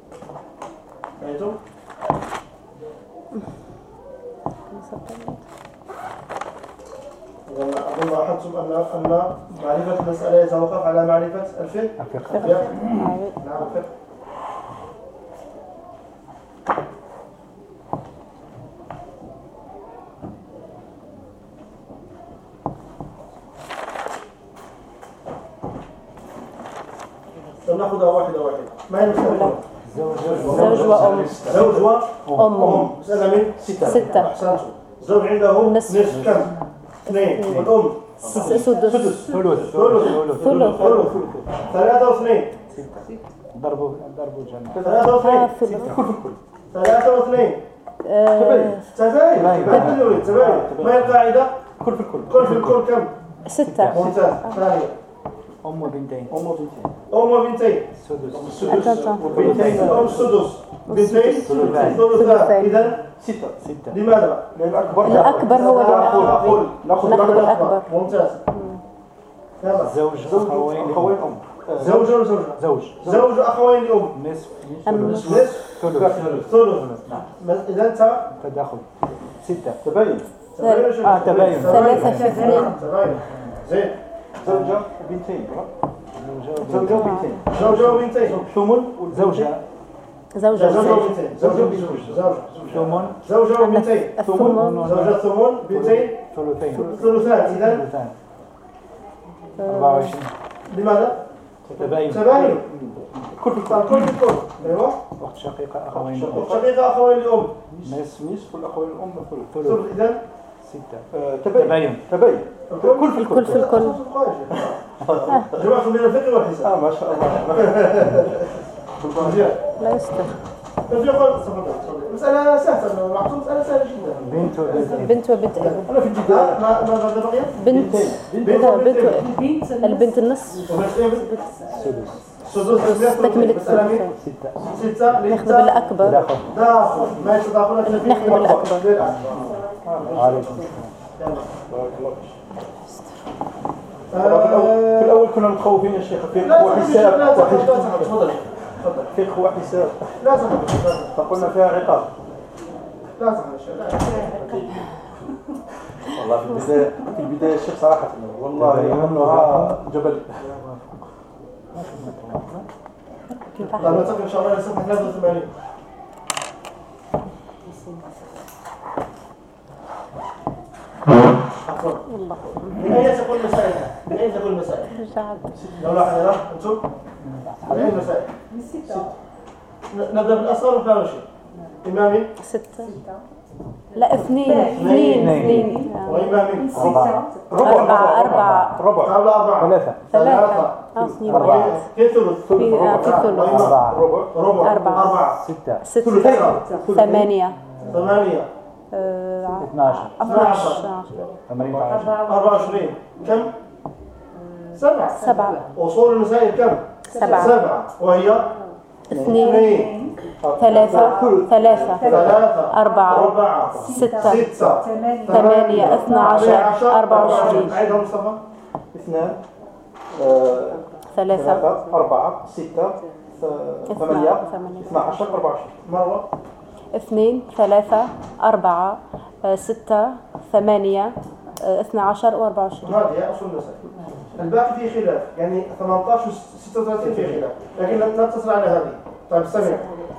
أنتم؟ أظن لاحظتم أن أن معرفة المسألة يتوقف على معرفة الفقه. الفقه. نعم الفقه. ناخذها واحدة واحدة. ما هي المسألة؟ زوج وأم. زوج وأم. أم. مسألة من ستة. ستة. أحسنتم. الزوج عنده نصف. نصف كم؟ اثنين. والأم سدس. سدس. ثلث. ثلث. ثلث. ثلث. ثلاثة واثنين. ضربوا ضربوا جمع. ثلاثة واثنين. آه، ثلث. ثلاثة واثنين. آه، تباين. تباين. تباين. ما هي القاعدة؟ كل في الكل. كل في الكل كم؟ ستة. ممتاز. ثانية. أم وبنتين. أم وبنتين. أم وبنتين. سدس. أتاتو. بنتين. الأم السدس. بنتين. ثلثان. ثلثان. إذا ستة. ستة. لماذا؟ لأن الأكبر الأكبر هو اللي نأخذ نأخذ نأخذ الأكبر. الأكبر. ممتاز. تمام. زوج أخوين أخوين لأم. أم. زوج وزوجة. زوج. زوج أخوين لأم. نصف. أم. ثلث. نصف. ثلث. ثلث. إذا أنت تداخل. ستة. تبين. تباين. آه، تباين. ثلاثة في اثنين. تباين. زين. زوجة وبنتين. زوجة وبنتين. زوجة وبنتين. ثمن زوجة. زوجة. زوجة وبنتين. زوجة وبنتين. زوجة. ثمن. زوجة وبنتين. الثمن. زوجة ثمن. بنتين. ثلثين. ثلثان. إذا ثلثان. أربعة وعشرين. لماذا؟ تباين. تباين. كل كل كل. أيوه. أخت شقيقة أخوين لأم. شقيقة أخوين لأم. نصف. نصف الأخوين الأم ثلث. ثلث. ثلث. إذا ستة. آه، تبين. تباين. تبين. الكل في الكل في الكل. جماعة من الفقه والحساب. آه ما شاء الله. مزيان. لا يستر. نجي نقول تفضل تفضل. مسألة سهلة. معطوم مسألة سهلة جدا. بنت وبنتين. بنت وبنت ابن. أنا في الجدال ما ما ماذا بقي؟ بنت. بنت لا، بنت البنت البنت النصف. سدس. سدس. تكملة مسألة من الثلثين. ستة. ستة. ناخذ بالأكبر. تداخل. داخل. ما يتداخل. ناخذ بالأكبر. عليكم. بارك الله فيك. آه، في الأول كنا متخوفين يا شيخ لا فقه تفضل. وحساب لا تفضل. وحساب. تفضل. تفضل. فقه وحساب لا تفضل. فقلنا فيها عقاب. لا تفضل. والله في البداية في البداية الشيخ صراحة والله يهمها جبل. طيب نتفق إن شاء الله لصفحة ثلاثة وثمانين. عفوا. من أين تكون المسائل؟ من أين تكون المسائل؟ رجعت. لو لاحظ هنا أنتم من أين المسائل؟ من ستة. نبدأ بالأصغر ولا نمشي؟ إمامي ستة. لا اثنين. اثنين. اثنين. آه. وإمامي ستة. أربعة. أربعة. ربع. قبل أربعة ثلاثة. ثلاثة. آه، اثنين. أربعة. كيف ثلث؟ في آه، في ثلث. أربعة. ربع. ربع. أربعة. أربعة. ستة. ستة. ثمانية. ثمانية. آه، اثناشر. اثناشر. ثمانية عشر. أربعة وعشرين. كم؟ سبعة. سبعة. أصول المسائل كم؟ سبعة. سبعة. وهي اثنين. اثنين. ثلاثة. ثلاثة. ثلاثة. أربعة. أربعة. ستة. ستة. ثمانية. اثنا عشر. أربعة وعشرين. عيدها مصطفى. اثنان. آه، ثلاثة. ثلاثة. أربعة. ستة. ث- ثمانية. ثمانية. اثنا عشر. أربعة وعشرين. مروة. اثنين. ثلاثة. أربعة. آه، ستة. ثمانية. آه، اثنا عشر وأربعة وعشرين. هذه هي أصول المسائل. الباقي فيه خلاف، يعني ثمانية عشر و ستة وثلاثين فيه خلاف، لكن لا نقتصر على هذه. طيب استمعوا.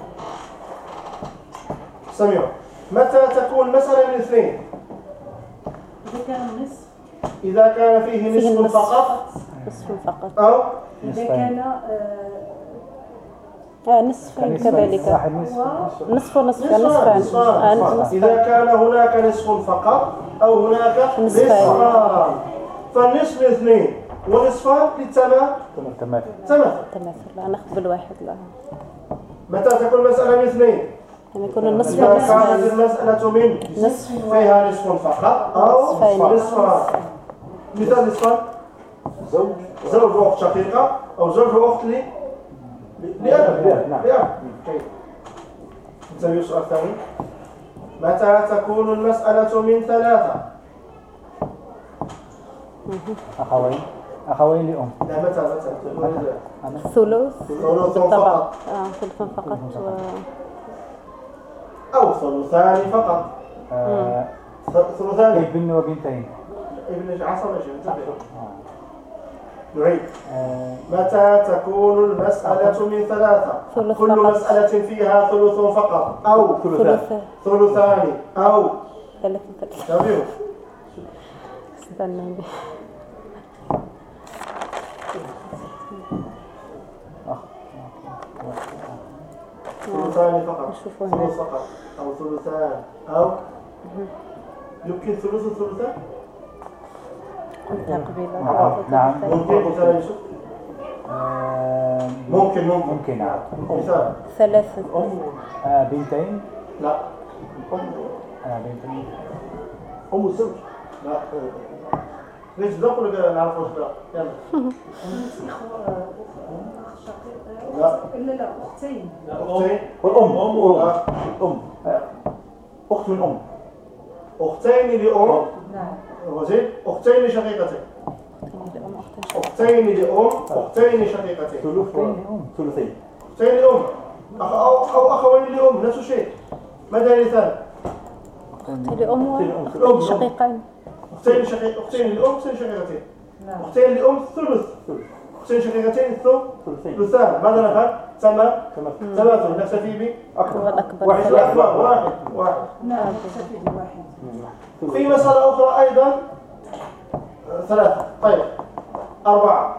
استمعوا. متى تكون مسألة من اثنين؟ إذا كان نصف. إذا كان فيه فيه نصف النصف. فقط نصف فقط. أو إذا كان آه، آه، نصفين كذلك. واحد نصف. نصف ونصف. نصفان. نصفان. نصفان. آه، نصفان. نصفان. إذا كان هناك نصف فقط أو هناك نصفان. نصفان، فالنصف اثنين ونصفان للتمام تمام. تمام. تماثل. لا ناخذ بالواحد. لا متى تكون المسألة من اثنين؟ يعني يكون النصف إذا كانت نصفين. المسألة من نصف. فيها نصف فقط أو نصفين. نصفان. مثال نصفان: زوج. زوج وأخت شقيقة أو زوج وأخت لي لأب. نعم. لأب. طيب. نسوي السؤال الثاني: متى تكون المسألة من ثلاثة؟ أخوين. أخوين لأم. لا متى متى؟ ثلث. ثلث طبعا. فقط آه، ثلث فقط. و... أو ثلثان فقط. آه، ث- ثلثان. ابن وبنتين. ابن عصر انتبه. نعيد. متى تكون المسألة من ثلاثة؟ كل مسألة فيها ثلث فقط أو ثلثان ثلثان أو ثلاثة. استنى ثلثان فقط ثلث فقط أو ثلثان أو يمكن ثلث ثلثان. نعم ممكن مثال يوسف. ممكن ممكن ممكن نعم. مثال ثلاثة آه بنتين. لا آه بنتين. أم الزوج. لا ليش ذوق ولا نعرف وش لا يلا. لا إلا لا أختين. أختين والأم أم أم أخت من أم. أختين لأم. نعم. وزين أختين شقيقتين. أختين لأم أختين شقيقتين. ثلثين. أختين لأم أخ أو أو أخوين لأم نفس الشيء. ماذا مثال؟ لأم وأختين شقيقين. أختين شقيق أختين لأم أختين شقيقتين. نعم. أختين لأم ثلث. أختين شقيقتين ثلثان. ماذا نفعل؟ ثمان ثلاثة نكتفي به والأكبر واحد الأكبر واحد واحد. نعم نكتفي بواحد. في مسألة أخرى أيضا ثلاثة. طيب أربعة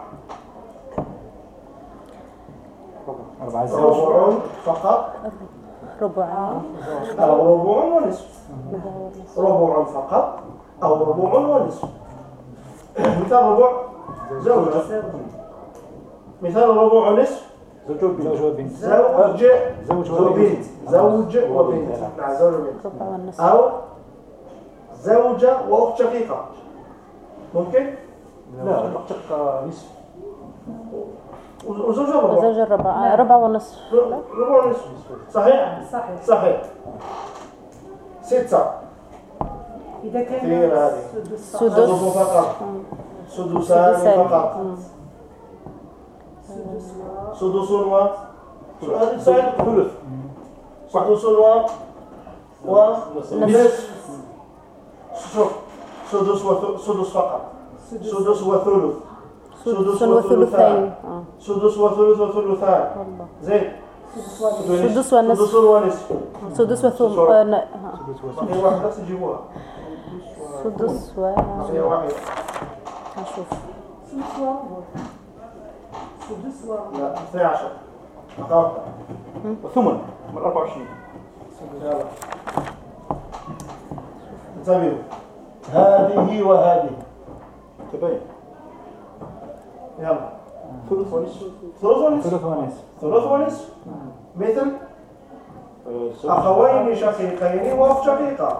أربعة زوج ربع فقط ربع أو ربع ونصف. ربع فقط أو ربع ونصف. مثال ربع زوجة. مثال ربع ونصف زوج وبنت. زوج زوج وبنت. زوج وبنت. نعم زوج وبنت. ربع والنصف. أو زوجة وأخت شقيقة. ممكن؟ لا الأخت نصف. وزوج ربع. وزوج الربع ربع ونصف. ربع ونصف. صحيح؟ صحيح. صحيح. ستة. إذا كان كثير هذه. سدس سدس فقط. سدسان فقط. سدس و هذه سائل ثلث. سدس و و نصف. شوف سدس و سدس فقط. سدس وثلث. سدس وثلثين. سدس وثلث وثلثان. زين. سدس ونصف. سدس ونصف. سدس وثلث. هي واحدة تجيبوها. سدس و هي واحدة. نشوف سدس وربع. سدس وربع. لا اثني عشر. أقرب. ثمن من أربعة وعشرين. يلا. انتبهوا. هذه وهذه. تبين. يلا. ثلث ونصف. ثلث ونصف. ثلث ونصف. ثلث ونصف. مثل أخوين شقيقين وأخت شقيقة.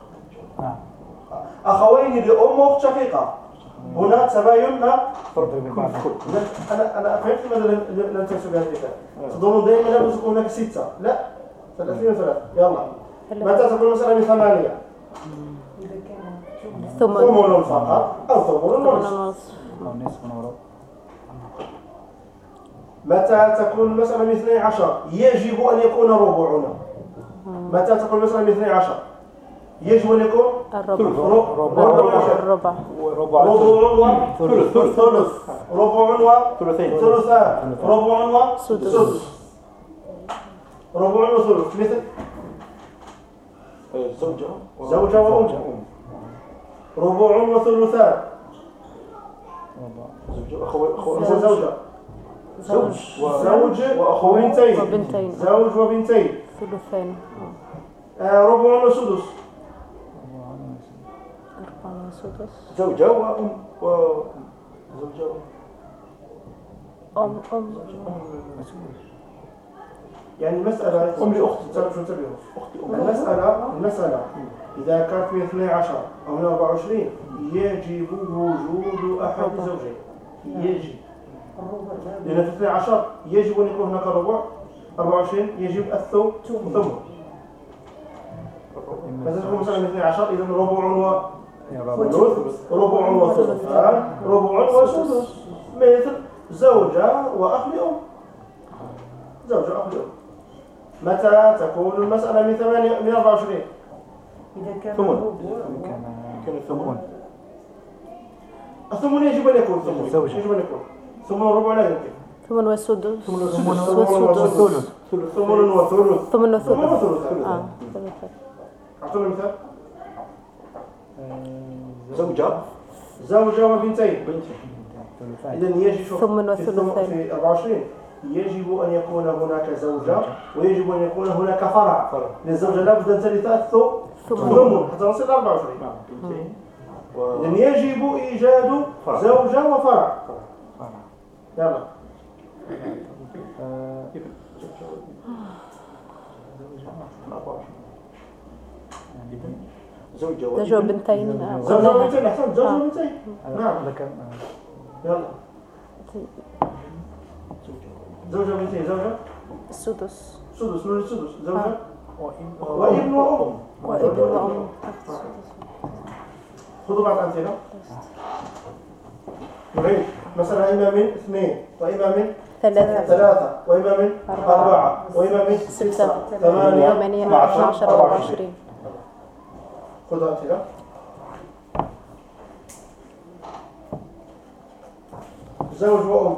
أخوين لأم وأخت شقيقة. هنا تباين لا فرق بين بعض. أنا أنا فهمت لماذا لم لم تكتب هذه الفكرة. تظنون دائما لابد تكون هناك ستة. لا ثلاثين وثلاثة. يلا. متى تكون المسألة من ثمانية؟ إذا كان ثمن ثمن فقط أو ثمن ونصف. ونصف. أو نصف وربع. متى تكون المسألة من اثني عشر؟ يجب أن يكون ربعنا. متى تكون المسألة من اثني عشر؟ يجب أن يكون الربع. ربع الربع. وربع. ربع ثلث. وثلث. ربع ثلثين. وثلثان. ربع سدس. وسدس. ربع وثلث. مثل زوجة زوجة وأم. ربع وثلثان. زوجة أخوين. مثل زوجة. زوج زوج وبنتين. وبنتين. زوج وبنتين. ثلثين. آه، ربع وسدس. أربعة وسدس. زوجة وأم وزوجة أم أم يعني المسألة أم لأخت. انتبهوا. المسألة المسألة إذا كانت من اثني عشر أو من أربعة وعشرين يجب وجود أحد الزوجين. يجب. لأن في اثني عشر يجب أن يكون هناك ربع. أربعة وعشرين يجب الثمن. ثمن. مثلا تكون مثلا من اثني عشر إذا ربع وثلث. ربع وثلثان. ربع وسدس. مثل زوجة وأخ لأم. زوجة أخ لأم. متى تكون المسألة من ثمانية من أربعة وعشرين؟ إذا كان ثمن. ربع كان الثمن. الثمن يجب أن يكون ثمن الزوجة. يجب أن يكون ثمن وربع لا يمكن ثمن والسدس ثمن والثلث. وثلث ثمن وثلث ثمن وثلث. ثمن وثلث اه ثلث. أعطونا مثال. زوجة زوجة وبنتين. ثلثان. إذا يجب ثمن في الثم- وثلثان. في أربعة وعشرين يجب أن يكون هناك زوجة ويجب أن يكون هناك فرع. للزوجة لابد أن ترث الثمن حتى نصل إلى أربعة وعشرين. إذا يجب إيجاد زوجة وفرع. يلا. آه، زوجة زوجة وبنتين. آه، زوجة قلناها. وبنتين أحسن زوجة وبنتين. نعم. ذكر آه، يلا. زوجة وبنتين زوجة السدس سدس من السدس زوجة وإن- وابن وأم. وابن وأم. خذوا بعض أمثلة. نعيد مثلا إما من اثنين وإما من ثلاثة ثلاثة وإما من أربعة أربعة وإما من ستة ستة ثمانية ثمانية اثنا عشر أربعة وعشرين. خذوا أمثلة. زوج وأم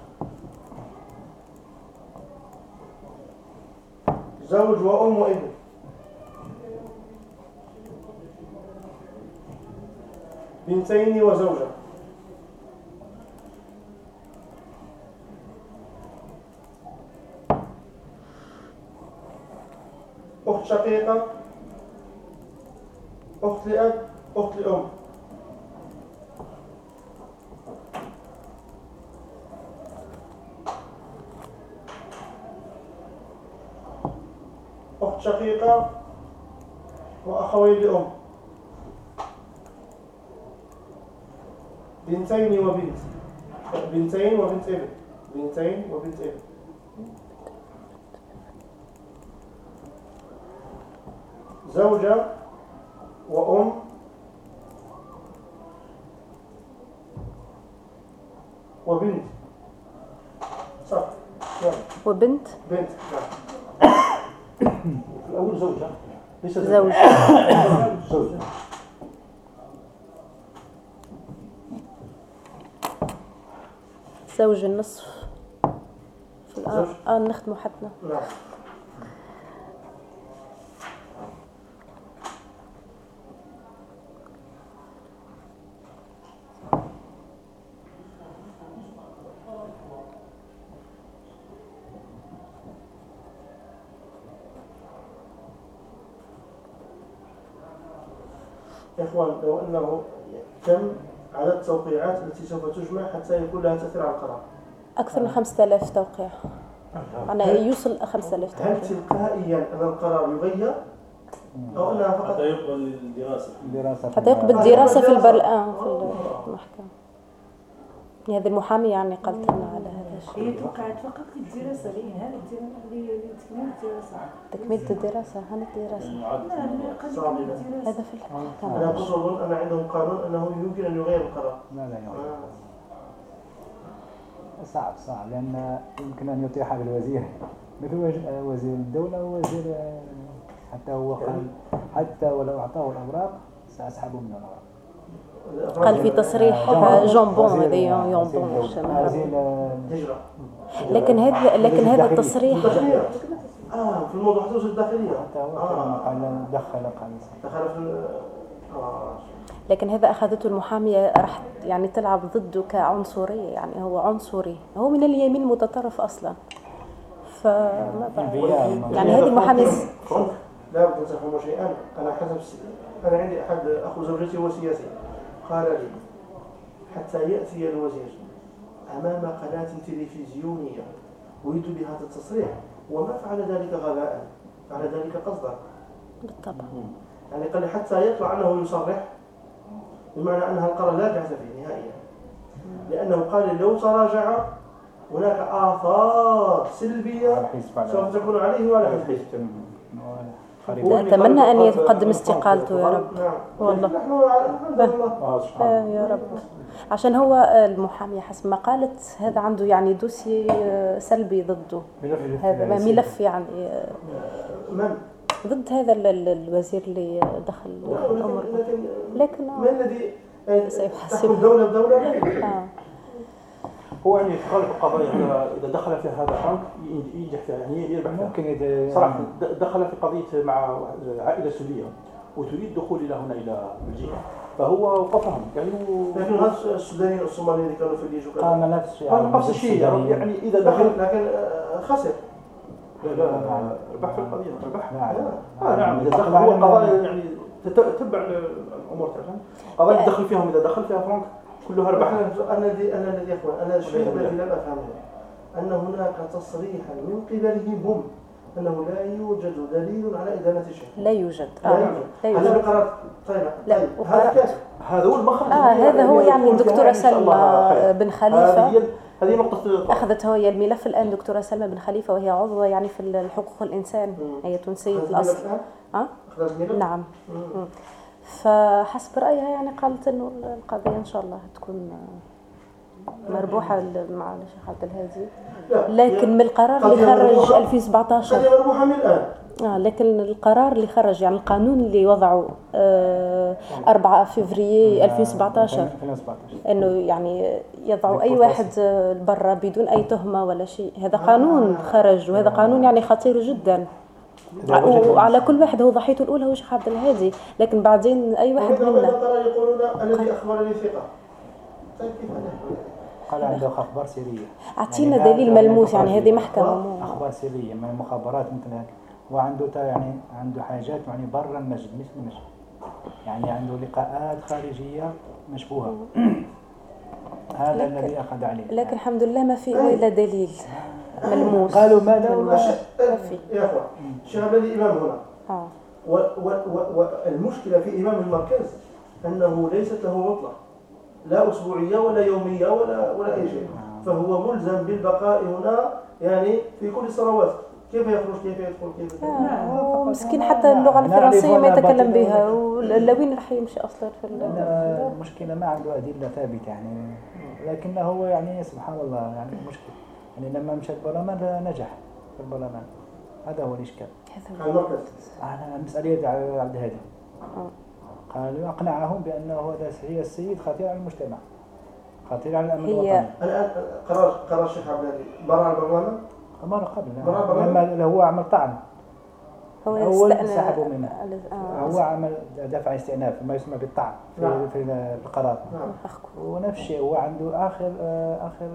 زوج وأم وابن بنتين وزوجة أخت شقيقة أخت لأب أخت لأم أخت شقيقة وأخوين لأم بنتين وبنت بنتين وبنت ابن بنتين وبنت ابن زوجة وأم وبنت صح يلا وبنت بنت نعم الأول زوجة ليس زوج زوجة زوج النصف في الآن زوج. آه نختموا حدنا. نعم يا إخوان لو أنه كم عدد التوقيعات التي سوف تجمع حتى يكون لها تأثير على القرار؟ أكثر من خمسة آلاف توقيع، أنا يوصل خمسة آلاف هل توقيع. تلقائيا أن القرار يغير أو أنها فقط حتى يقبل الدراسة. دراسة حتى يقبل دراسة في البر آه في المحكمة. هذه المحامي يعني قالت لنا على هذا الشيء. هي توقعت فقط الدراسة ليه هذا الدراسة لتكميل الدراسة. تكملة الدراسة هنا الدراسة لا قد يكون الدراسة. هذا في أنا الحكم. كنت أظن أن عندهم قانون أنه يمكن أن يغير القرار. لا لا يوم. آه. صعب صعب لأن يمكن أن يطيح بالوزير مثل وج- وزير الدولة ووزير حتى هو قال حتى ولو أعطاه الأوراق سأسحب منه الأوراق. قال في تصريح آه، جامبون وزير- هذا وزير جامبون الدولة. الشمال. وزير هجرة. لكن هذا لكن هذا التصريح الداخلية. آه في الموضوع حتى وزير الداخلية. حتى هو آه. قال دخل قال دخل في ال- آه. لكن هذا أخذته المحامية راح يعني تلعب ضده كعنصرية، يعني هو عنصري، هو من اليمين المتطرف أصلا. فما بعرف. يعني هذه المحامية فرانك لا بد أن تفهموا شيئا. أنا حسب س- أنا عندي أحد أخو زوجتي هو سياسي قال لي حتى يأتي الوزير أمام قناة تلفزيونية ويريد بهذا التصريح وما فعل ذلك غباء، فعل ذلك قصدا. بالطبع. يعني قال لي حتى يطلع أنه يصرح بمعنى أنها القرار لا بأس فيه نهائيا، لأنه قال لي لو تراجع هناك آثار سلبية سوف تكون عليه وعلى حزبه. أتمنى أن يقدم استقالته يا رب. نعم. والله. نحن الحمد لله. آه يا رب. عشان هو المحامي حسب ما قالت هذا عنده يعني دوسي سلبي ضده، هذا ملف يعني من؟ ضد هذا ال- ال- الوزير اللي دخل الأمر. لكن لكن ما الذي يعني سيحاسب. تحكم دولة بدولة لا يمكن. آه. هو يعني في غالب القضايا إذا إذا دخل في هذا فرانك ينجح فيها يعني يربح فيها. ممكن إذا صراحة د- دخل في قضية مع عائلة سورية وتريد الدخول إلى هنا إلى بلجيكا فهو وقفهم يعني لكن هذا السودانيين والصوماليين اللي كانوا في الليج وكذا قام نفس الشيء قال نفس الشيء يعني إذا لكن دخل لكن آه، خسر. لا لا ربح في القضية ربح نعم آه نعم إذا دخل هو قضايا يعني تتبع الأمور تعرفين قضايا دخل فيهم إذا دخل فيها فرانك كلها ربح. أنا الذي أنا الذي أخوان أنا الشيء الذي لم أفهمه أن هناك تصريحا من قبلهم هم أنه لا يوجد دليل على إدانة الشيء. لا يوجد. لا آه. يوجد. لا هذا يوجد. بقرار طيب. لا، طيب. وقرأت. هذا كافي. هذا هو المخرج. آه هذا هو يعني يكون فيها الدكتورة إن شاء الله سلمى خير. بن خليفة هذه هذه نقطة أخذت هي الملف الآن دكتورة سلمى بن خليفة وهي عضوة يعني في الحقوق الإنسان هي تونسية الأصل. أه؟ نعم. مم. فحسب رأيها يعني قالت إنه القضية إن شاء الله تكون مربوحة مع الشيخ عبد الهادي لكن من القرار اللي خرج ألفين وسبعطاش هذه مربوحة من الآن. آه لكن القرار اللي خرج يعني القانون اللي وضعه آه أربعة فبراير ألفين وسبعطاش انه يعني يضعوا اي واحد برا بدون اي تهمه ولا شيء هذا قانون خرج وهذا قانون يعني خطير جدا وعلى كل واحد هو ضحيته الاولى هو الشيخ عبد الهادي لكن بعدين اي واحد منا يقولون الذي اخبرني ثقه. طيب كيف قال عنده اخبار سريه اعطينا يعني دليل ملموس يعني هذه محكمه اخبار سريه من المخابرات مثل هيك وعنده يعني عنده حاجات يعني برا المسجد مش المسجد يعني عنده لقاءات خارجيه مشبوهه هذا الذي اخذ عليه لكن الحمد لله ما في ولا دليل ملموس قالوا ما له ما في يا اخوان الشيخ عبد الهادي امام هنا اه والمشكله في امام المركز انه ليست له مطلق لا اسبوعيه ولا يوميه ولا ولا اي شيء فهو ملزم بالبقاء هنا يعني في كل السنوات كيف يخرج كيف يدخل كيف آه مسكين حتى اللغه الفرنسيه ما يتكلم بها لوين راح يمشي اصلا في المشكله ما عنده ادله ثابته يعني لكنه هو يعني سبحان الله يعني مشكله يعني لما مشى البرلمان نجح في البرلمان هذا هو الاشكال على المسألة على عبد الهادي قالوا أقنعهم بأنه هذا هي السيد خطير على المجتمع خطير على الأمن الوطني الآن قرار قرار الشيخ عبد الهادي برا البرلمان مرة قبل لما هو عمل طعن هو أول سحبوا منه هو عمل دفع استئناف ما يسمى بالطعن في, نعم. في القرار نعم. ونفس الشيء هو عنده آخر آخر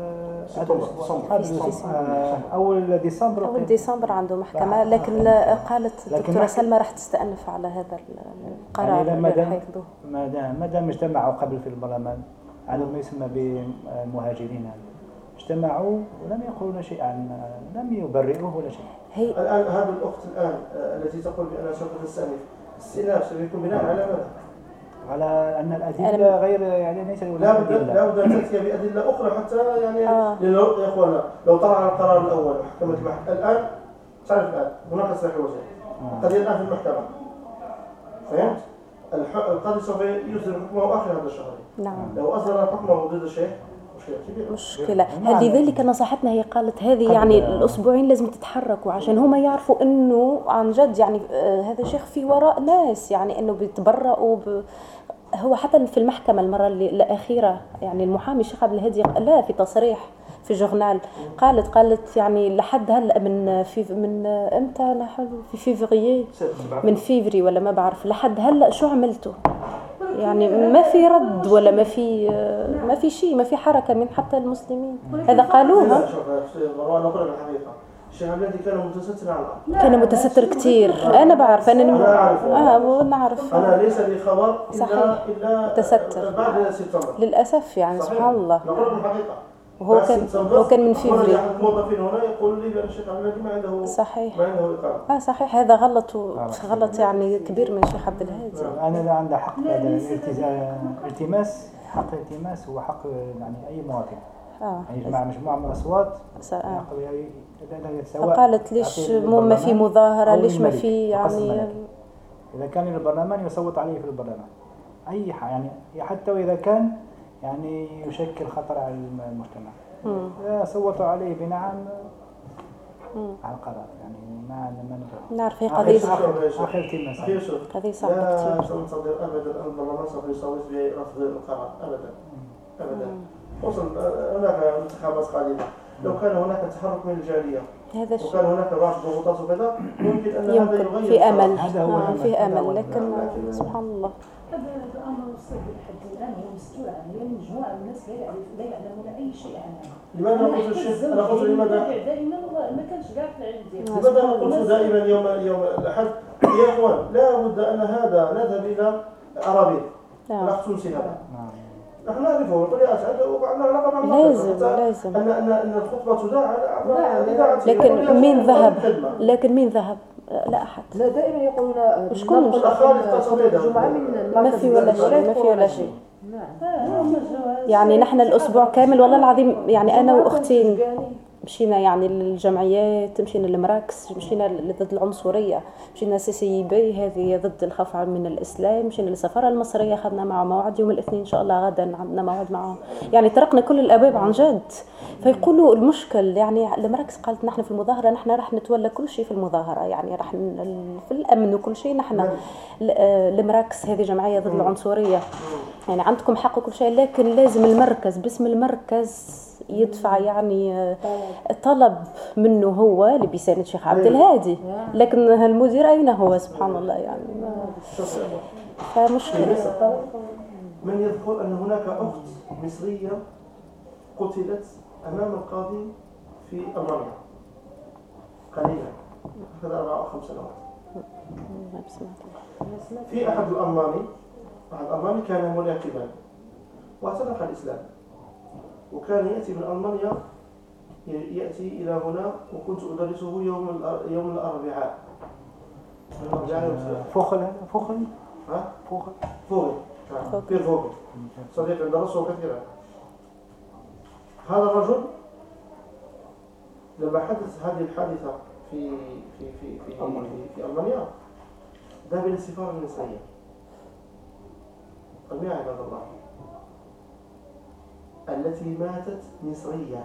أول ديسمبر أول ديسمبر عنده محكمة لكن قالت الدكتورة سلمى راح تستأنف على هذا القرار يعني ما دام ما دام اجتمعوا قبل في البرلمان على ما يسمى بالمهاجرين اجتمعوا ولم يقولوا شيء عن لم يبرئوه ولا شيء. هي الآن هذه الأخت الآن التي تقول بأنها سوف تستأنف استئناف سيكون بناء على ماذا؟ على أن الأدلة غير يعني ليس لا بد لا بد أن تأتي بأدلة أخرى حتى يعني آه. لو يا إخوانا لو طلع على القرار الأول محكمة المحكمة الآن تعرف الآن هناك تصريح وزير القضية الآن في المحكمة فهمت؟ القاضي سوف يصدر حكمه آخر هذا الشهر. نعم. لو أصدر حكمه ضد الشيخ مشكلة لذلك نصحتنا هي قالت هذه يعني الأسبوعين لازم تتحركوا عشان هم يعرفوا إنه عن جد يعني آه هذا الشيخ في وراء ناس يعني إنه بيتبرأوا ب... هو حتى في المحكمة المرة الأخيرة يعني المحامي الشيخ عبد الهادي لا في تصريح في جورنال قالت قالت يعني لحد هلا من في من امتى نحن في فيفري من فيفري ولا ما بعرف لحد هلا شو عملتوا يعني ما في رد ولا ما في ما في شيء ما في حركة من حتى المسلمين هذا قالوها الشيخ عبد الهادي كان متستر على كان متستر كثير انا بعرف انا اه نعرف انا ليس لي خبر الا الا متستر بعد سبتمبر للاسف يعني سبحان الله نقول الحقيقه وهو كان هو كان من فيفري الموظفين هنا يقولوا لي بان الشيخ عبد الهادي ما عنده صحيح ما عنده اقامه اه صحيح هذا غلط غلط يعني كبير من الشيخ عبد الهادي انا لا عنده حق الالتماس حق الالتماس هو حق يعني اي مواطن اه يعني يجمع مجموعه من الاصوات آه. سواء قالت ليش مو ما في مظاهره ليش ما في يعني اذا كان البرلمان يصوت عليه في البرلمان اي يعني حتى واذا كان يعني يشكل خطر على المجتمع اذا صوتوا عليه بنعم على القرار يعني ما ما نبغى. نعرف هي قضية آخر آخر كلمة أخي صعبة. يوسف، قضية صعبة لا كتير. تنتظر أبدا أن البرلمان سوف يصوت برفض القرار أبدا أبدا. خصوصا هناك انتخابات قادمة، لو كان هناك تحرك من الجالية هذا الشيء وكان هناك بعض الضغوطات وكذا ممكن أن هذا يمكن يغير في القرار. أمل، هذا هو آه الأمل. في هذا هو أمل، الأمل. لكن سبحان الله. هذا الامر وصل لحد الان هو مستور عليه مجموعه من الناس لا يعرف- لا يعلمون اي شيء عنها. لماذا قلت الشيخ؟ أنا قلت لماذا دائما ما كانش كاع في العلم ديالو. لماذا قلت دائما يوم يوم الأحد يا إخوان لا بد أن هذا نذهب إلى أرابيل نعم. الأخ تونسي هذا نعم. نحن نعرفه بطبيعة أسعد وعندنا علاقة مع المنطقة. لازم حتى لازم أن أن أن الخطبة تذاع على إذاعة لكن مين ذهب؟ الخدمة. لكن مين ذهب؟ لا أحد. لا دائما يقولون وشكون؟ ننقل خالد اتصل بينا. الجمعة من ما في ولا شيء، ما في ولا شيء. نعم. يعني نحن الأسبوع كامل والله العظيم، يعني أنا وأختي مشينا يعني للجمعيات، مشينا للمراكز، مشينا ضد العنصرية، مشينا سي سي بي هذه ضد الخوف من الإسلام، مشينا للسفارة المصرية خدنا معه موعد يوم الاثنين إن شاء الله غدا عندنا موعد معه، يعني طرقنا كل الأبواب عن جد. فيقولوا المشكل يعني المراكز قالت نحن في المظاهرة نحن راح نتولى كل شيء في المظاهرة، يعني راح ن- في الأمن وكل شيء نحن ل- المراكز هذه جمعية ضد العنصرية، يعني عندكم حق وكل شيء، لكن لازم المركز باسم المركز يدفع يعني طلب منه هو اللي بيساند الشيخ عبد الهادي، لكن المدير أين هو؟ سبحان الله يعني فمشكلة. من يذكر أن هناك أخت مصرية قتلت أمام القاضي في ألمانيا قليلا هذا أربع أو خمس سنوات. في أحد الألماني أحد الألماني كان ملاكبا واعتنق الإسلام وكان يأتي من ألمانيا يأتي إلى هنا وكنت أدرسه يوم الأر- يوم الأربعاء. الأربعاء يوم الثلاثاء. فوخل هذا فوخل ها؟ فوخل فوغل نعم. بير فوغل صديق درسه كثيرا. هذا الرجل لما حدث هذه الحادثة في في في في في, في ألمانيا ذهب إلى السفارة المصرية. قال يا عباد الله التي ماتت مصرية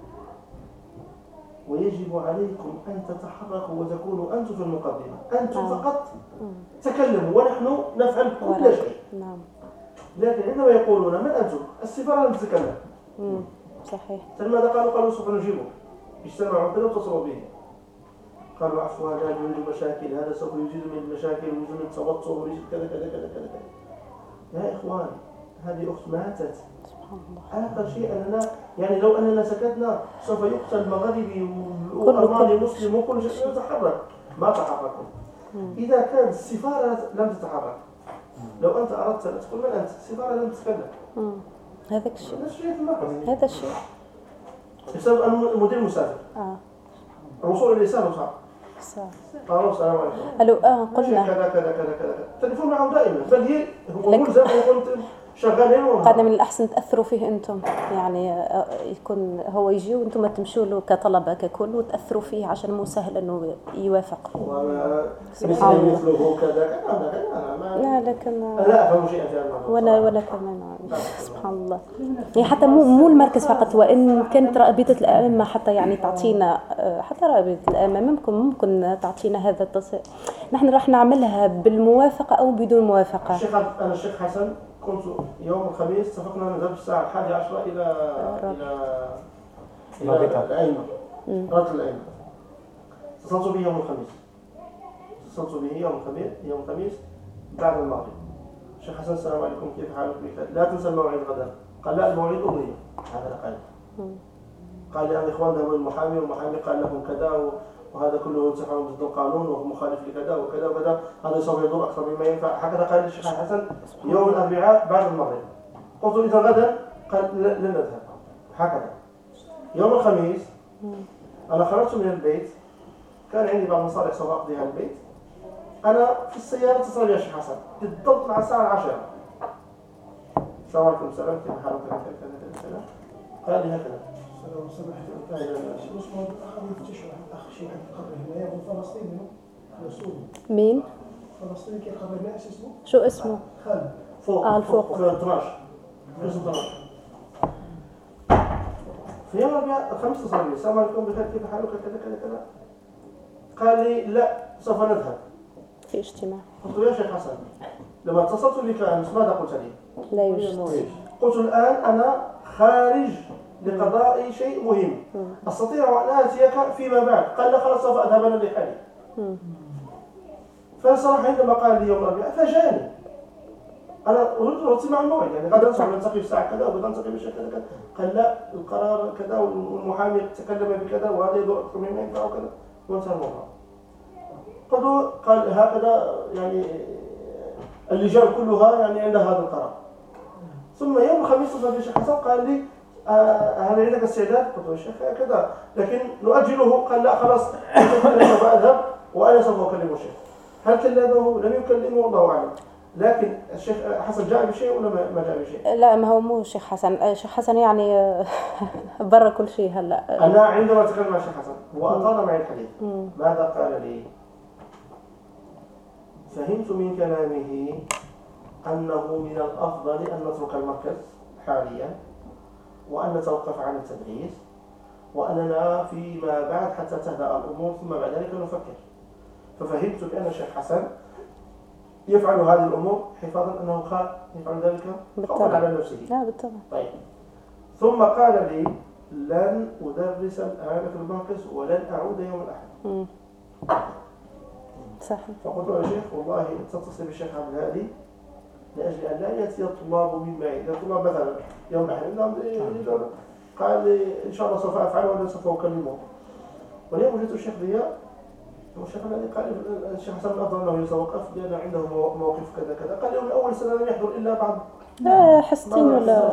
ويجب عليكم أن تتحركوا وتكونوا أنتم في المقدمة، أنتم فقط تكلموا ونحن نفعل كل شيء. نعم. لكن عندما يقولون من أنتم؟ السفارة لم تتكلم. مم. صحيح. فلماذا قالوا؟ قالوا سوف نجيبه. اجتمعوا كذا واتصلوا به. قالوا عفوا هذا يوجد مشاكل، هذا سوف يزيد من المشاكل ويزيد من التوتر ويزيد كذا كذا كذا كذا كذا. يا إخوان هذه أخت ماتت. سبحان الله. آخر شيء أننا يعني لو أننا سكتنا سوف يقتل مغربي وألماني مسلم وكل شيء يتحرك. ما تحركوا. إذا كانت السفارة لم تتحرك لو أنت أردت أن تقول من أنت؟ السفارة لم تتكلم. هذاك الشيء. هذا الشيء في المركز. هذا الشيء. بسبب أن المدير مسافر. آه. الوصول إليه سهل وصعب. صح. قالوا السلام عليكم. ألو آه قلنا. كذا كذا كذا كذا. التليفون معهم دائما بل هي هو ملزم وكنت شغالين. قلنا من الأحسن تأثروا فيه أنتم، يعني يكون هو يجي وأنتم تمشوا له كطلبة ككل وتأثروا فيه عشان مو سهل إنه يوافق. سبحان الله. مثله كذا كذا كذا. لا لكن. لا أفهم شيئا في الموضوع. ولا ولا كمان سبحان الله. يعني حتى مو مو المركز فقط، وإن كانت رابطة الأئمة حتى يعني تعطينا حتى رابطة الأئمة ممكن ممكن تعطينا هذا التصريح. نحن راح نعملها بالموافقة أو بدون موافقة. الشيخ أنا الشيخ حسن كنت يوم الخميس اتفقنا نذهب الساعة الحادية عشرة إلى إلى إلى الأئمة رابطة الأئمة. اتصلت به يوم الخميس اتصلت به يوم الخميس يوم الخميس بعد المغرب. الشيخ حسن السلام عليكم كيف حالك؟ لا تنسى الموعد غدا. قال لا الموعد أغنية. هذا قال قال لي الإخوان ذهبوا للمحامي والمحامي قال لهم كذا وهذا كله ينصحهم ضد القانون وهو مخالف لكذا وكذا وكذا، هذا سوف يضر أكثر مما ينفع. هكذا قال الشيخ حسن يوم الأربعاء بعد المغرب. قلت إذا غدا قال لن نذهب. هكذا يوم الخميس أنا خرجت من البيت، كان عندي بعض المصالح سوف أقضيها البيت. أنا في السيارة اتصل بي الشيخ حسن بالضبط مع الساعة العاشرة. السلام عليكم السلام كيف حالك كذا كذا كذا. قال لي هكذا لو سمحت شو اسمه أخذ تشرح أخ شيء عن القبر هنا يا أبو فلسطيني رسول مين؟ فلسطيني كيف قبر ما اسمه؟ شو اسمه؟ خالد فوق آه الفوق فوق اثنا عشر في يوم الأربعاء الخميس اتصل بي، السلام عليكم بخير كيف حالك كذا كذا كذا. قال لي لا سوف نذهب في اجتماع. قلت له يا شيخ حسن لما اتصلت بك أمس ماذا قلت لي؟ لا يوجد. قلت الآن أنا خارج لقضاء شيء مهم أستطيع أن آتيك فيما بعد. قال لا خلاص سوف أذهب أنا لحالي. فصراحة عندما قال لي يوم الأربعاء فاجأني. أنا أردت مع الموعد يعني غدا نصعد نلتقي في الساعة كذا وغدا نلتقي بشيء كذا كذا. قال لا القرار كذا والمحامي تكلم بكذا وهذا يدور أكثر مما ينفع وكذا وانتهى الموضوع. قلت له قال هكذا يعني اللجان كلها يعني عندها هذا القرار. ثم يوم الخميس اتصل بي الشيخ حسن قال لي آه هل عندك استعداد؟ قلت له الشيخ كذا لكن نؤجله. قال لا خلاص سوف أذهب وأنا سوف أكلم الشيخ. هل كلمه؟ لم يكلمه الله أعلم. لكن الشيخ حسن جاء بشيء ولا ما جاء بشيء؟ لا ما هو مو الشيخ حسن، الشيخ حسن يعني برا كل شيء هلا. أنا عندما تكلم مع الشيخ حسن وأطال معي الحديث ماذا قال لي؟ فهمت من كلامه أنه من الأفضل أن نترك المركز حاليا وأن نتوقف عن التدريس وأننا فيما بعد حتى تهدأ الأمور ثم بعد ذلك نفكر. ففهمت بأن الشيخ حسن يفعل هذه الأمور حفاظا أنه خاف يفعل ذلك خوفا على نفسه. لا بالطبع. طيب ثم قال لي لن أدرس الآن في المركز ولن أعود يوم الأحد. صحيح. فقلت له يا شيخ والله تتصل بالشيخ عبد الهادي لأجل أن لا يأتي الطلاب من معي. الطلاب مثلا يوم الأحد قال لي إن شاء الله سوف أفعل وأنا سوف أكلمه. واليوم وجدت الشيخ ضياء والشيخ الذي قال الشيخ حسن الأفضل أنه يتوقف لأن عنده موقف كذا كذا. قال لي من أول سنة لم يحضر إلا بعض لا حسين ولا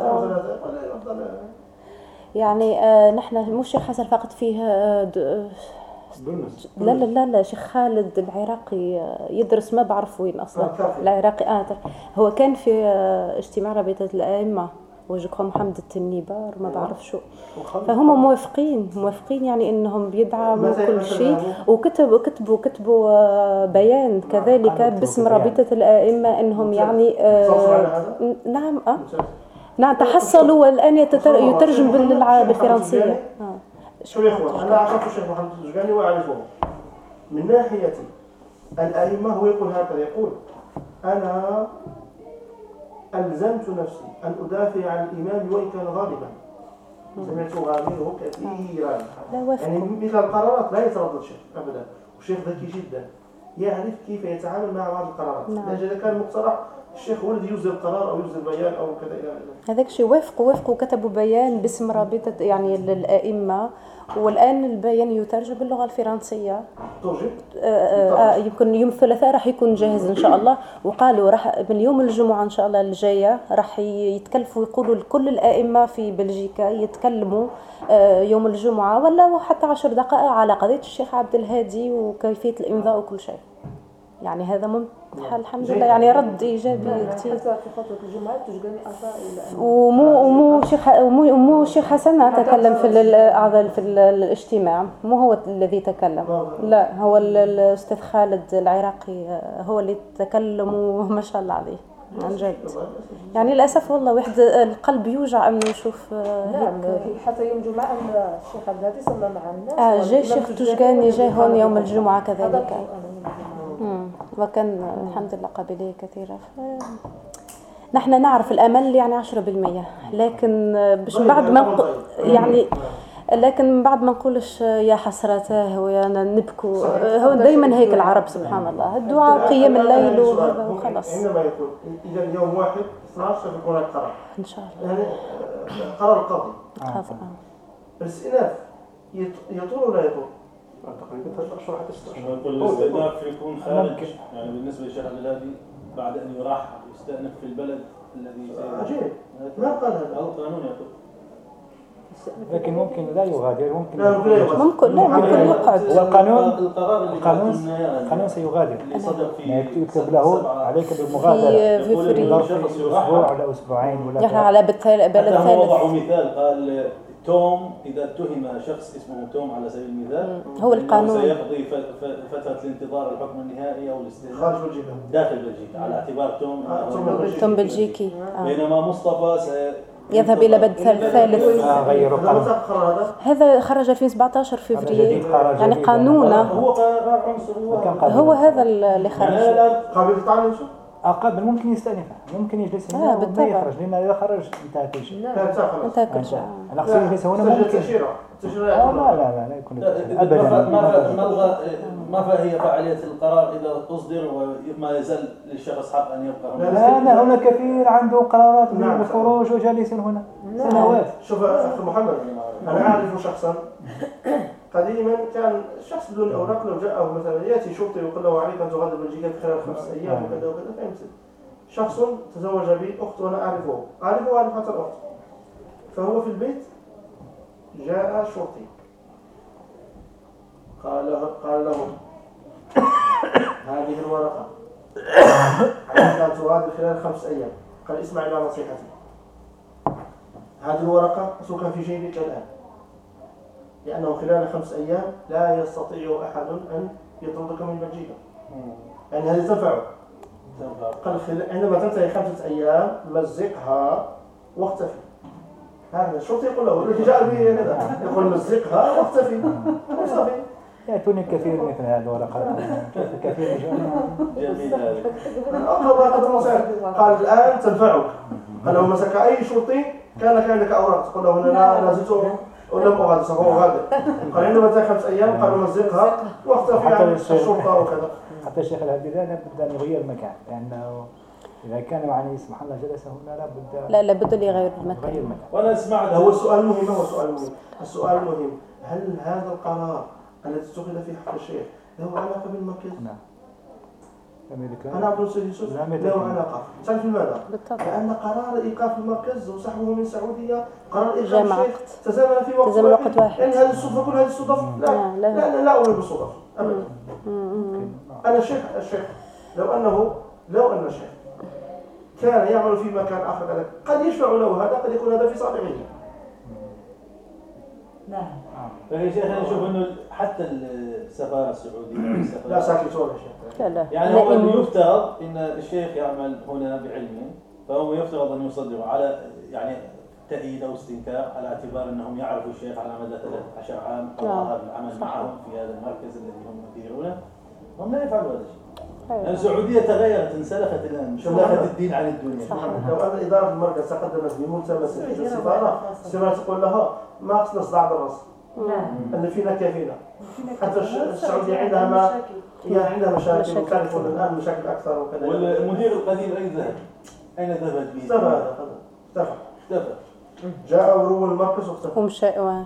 يعني آه نحن مو الشيخ حسن فقط فيه آه لا لا لا لا شيخ خالد العراقي يدرس ما بعرف وين أصلا العراقي آه هو كان في آه اجتماع رابطة الأئمة وجكوا محمد التنيبار ما بعرف شو. فهم موافقين موافقين يعني انهم بيدعموا كل شيء وكتبوا كتبوا كتبوا بيان كذلك باسم رابطة الأئمة انهم يعني آه نعم اه نعم تحصلوا والآن يترجم بالفرنسية. شو يا اخوان انا عرفت الشيخ محمد الزجاني واعرفه من ناحية الأئمة. هو يقول هكذا يقول انا ألزمت نفسي أن أدافع عن الإمام وإن كان غالبا. سمعتها منه كثيرا يعني مثل القرارات لا يتردد شيخ أبدا والشيخ ذكي جدا يعرف كيف يتعامل مع بعض القرارات. لأجل إذا كان مقترح الشيخ هو الذي يصدر القرار أو يصدر بيان أو كذا إلى هذاك الشيء. وافقوا وافقوا كتبوا بيان باسم رابطة يعني للأئمة والآن البيان يترجم باللغة الفرنسية. ترجم؟ آه آه يمكن يوم الثلاثاء راح يكون جاهز إن شاء الله. وقالوا راح من يوم الجمعة إن شاء الله الجاية راح يتكلفوا يقولوا لكل الأئمة في بلجيكا يتكلموا آه يوم الجمعة ولا حتى عشر دقائق على قضية الشيخ عبد الهادي وكيفية الإمضاء وكل شيء. يعني هذا ممتح الحمد لله يعني رد إيجابي كثير. في فترة الجمعة تشجعني أعطاء ومو ومو شيخ ومو مو شيخ حسن تكلم في الأعضاء في الاجتماع مو هو الذي تكلم لا هو الأستاذ خالد العراقي هو اللي تكلم وما شاء الله عليه عن جد. يعني للأسف والله واحد القلب يوجع أنه يشوف هيك. حتى يوم الجمعة الشيخ عبد الهادي صلى مع الناس. آه جاي الشيخ تشجاني جاي هون يوم الجمعة كذلك. وكان الحمد لله قابلية كثيرة. نحن نعرف الأمل يعني عشرة بالمية لكن باش بعد ما يعني لكن بعد ما نقولش يا حسرته ويا نبكوا هو دائما هيك العرب سبحان الله الدعاء قيام الليل وهذا وخلاص. عندما يكون إذا يوم واحد اثناشر سيكون القرار إن شاء الله يعني قرار القاضي. قاضي الاستئناف يطول ولا يطول؟ تقريبا ثلاث أشهر حتى ستة أشهر. نقول الاستئناف يكون خارج يعني بالنسبة للشيخ عبد الهادي بعد أن يرحل يستأنف في البلد الذي عجيب ما قال هذا القانون يقول. لكن ممكن لا يغادر ممكن لا ممكن لا ممكن لا ممكن يقعد. والقانون القرار اللي القانون القانون سيغادر اللي صدر في يكتب له عليك بالمغادرة في في ظرف أسبوع ولا أسبوعين ولا نحن على بالثالث بالثالث وضعوا مثال قال توم إذا اتهم شخص اسمه توم على سبيل المثال هو القانون سيقضي فترة الانتظار الحكم النهائي أو الاستئناف خارج بلجيكا داخل بلجيكا على اعتبار توم توم بلجيكي. بينما مصطفى يذهب إلى بلد ثالث. آه غيروا هذا قانون. متى قرر هذا؟ هذا خرج ألفين وسبعطاشر فبراير، جديد، خرج يعني جديد. قانونه هو قرار عنصري كان واحد. قبل. هو هذا اللي خرج. يعني الآن قابل للطعن شو؟ آه قبل ممكن يستأنفها، ممكن يجلس آه، هنا وما بالطبع. يخرج، لأن إذا خرج انتهى كل شيء. لا انتهى خلاص. انتهى كل شيء. أنا أقصد يجلس هنا سجل ممكن. تأشيرة تأشيرة آه لا لا لا لا يكون لا، أبدا. ما ف- ما ف- ما الغى- ما ف- هي فعالية القرار إذا أصدر وما يزال للشخص حق أن يبقى هنا. لا لا هنا كثير عنده قرارات نعم. بالخروج وجالس هنا سنوات. شوف أخي محمد، أنا أعرف شخصا قديما كان شخص بدون أوراق، لو جاءه مثلا يأتي شرطي ويقول له عليك أن تغادر بلجيكا في خلال خمس أيام وكذا وكذا، فهمت؟ شخص تزوج بي أخت وأنا أعرفه، أعرفه وأعرف حتى الأخت. فهو في البيت جاء شرطي قال له قال له هذه الورقة عليك أن تغادر خلال خمس أيام. قال اسمع إلى نصيحتي، هذه الورقة سوكا في جيبك الآن، لأنه خلال خمس أيام لا يستطيع أحد أن يطردك من بلجيكا، يعني هذه تنفعه. قال خل... عندما تنتهي خمسة أيام مزقها واختفي. هذا الشرطي يقول له الذي جاء به هذا يقول مزقها واختفي وصافي. يأتوني كثير مثل هذه الورقات، كثير من جميل هذا. أقرب هذا النصيحة. قال الآن تنفعك. قال لو مسك أي شرطي كان كان لك أوراق تقول له أنا لا زلت ولم أغادر سوف أغادر. قال عندما تنتهي خمس أيام قالوا مزقها واختفي عن الشرطة وكذا. حتى الشيخ الهدي لا لابد أن يغير المكان، لأنه إذا كان يعني سبحان الله جلس هنا لابد لا لابد اللي يغير يغير المكان. المكان. وأنا سمعت هو السؤال مهم. هو السؤال مهم. السؤال المهم، هل هذا القرار الذي اتخذ في حق الشيخ له علاقة بالمركز؟ نعم. أنا أقول سيدي يوسف له علاقة. تعرف لماذا؟ بالطبع. لأن قرار إيقاف المركز وسحبه من السعودية قرار إيقاف جمع الشيخ وقت. تزامن في وقت تزامن وقت واحد. يعني هذه الصدفة كل هذه الصدف لا لا، لا لا. لا, لا أؤمن بالصدف أبدا. أنا الشيخ الشيخ لو أنه لو أن الشيخ كان يعمل في مكان آخر كذا قد يشفع له هذا، قد يكون هذا في صالحه. نعم. فهي شيخ أنا أشوف إنه حتى السفارة السعودية والسفارة- لا ساكت ولا شيء. لا لا. يعني لا، هو اللي إن- يفترض ان الشيخ يعمل هنا بعلمه، فهو يفترض ان يصدر على يعني تأييد او استنكار على اعتبار انهم يعرفوا الشيخ على مدى ثلاثة عشر عام او نعم. ظهر العمل معهم في هذا المركز الذي هم يديرونه، هم لا يفعلوا هذا الشيء. أيوة. يعني السعوديه تغيرت، انسلخت الان، سلخت الدين عن الدنيا. لو أن إدارة المركز تقدمت بملتمس في السفارة، السفارة تقول لها ما خصنا صداع بالراس، أن فينا كافينا. حتى السعودية عندها ما هي عندها مشاكل وتعرفون الآن مشاكل أكثر وكذا. والمدير القديم أين ذهب؟ أين ذهبت به؟ اختفى هذا اختفى اختفى. جاء ورو المركز واختفى. ومشى و-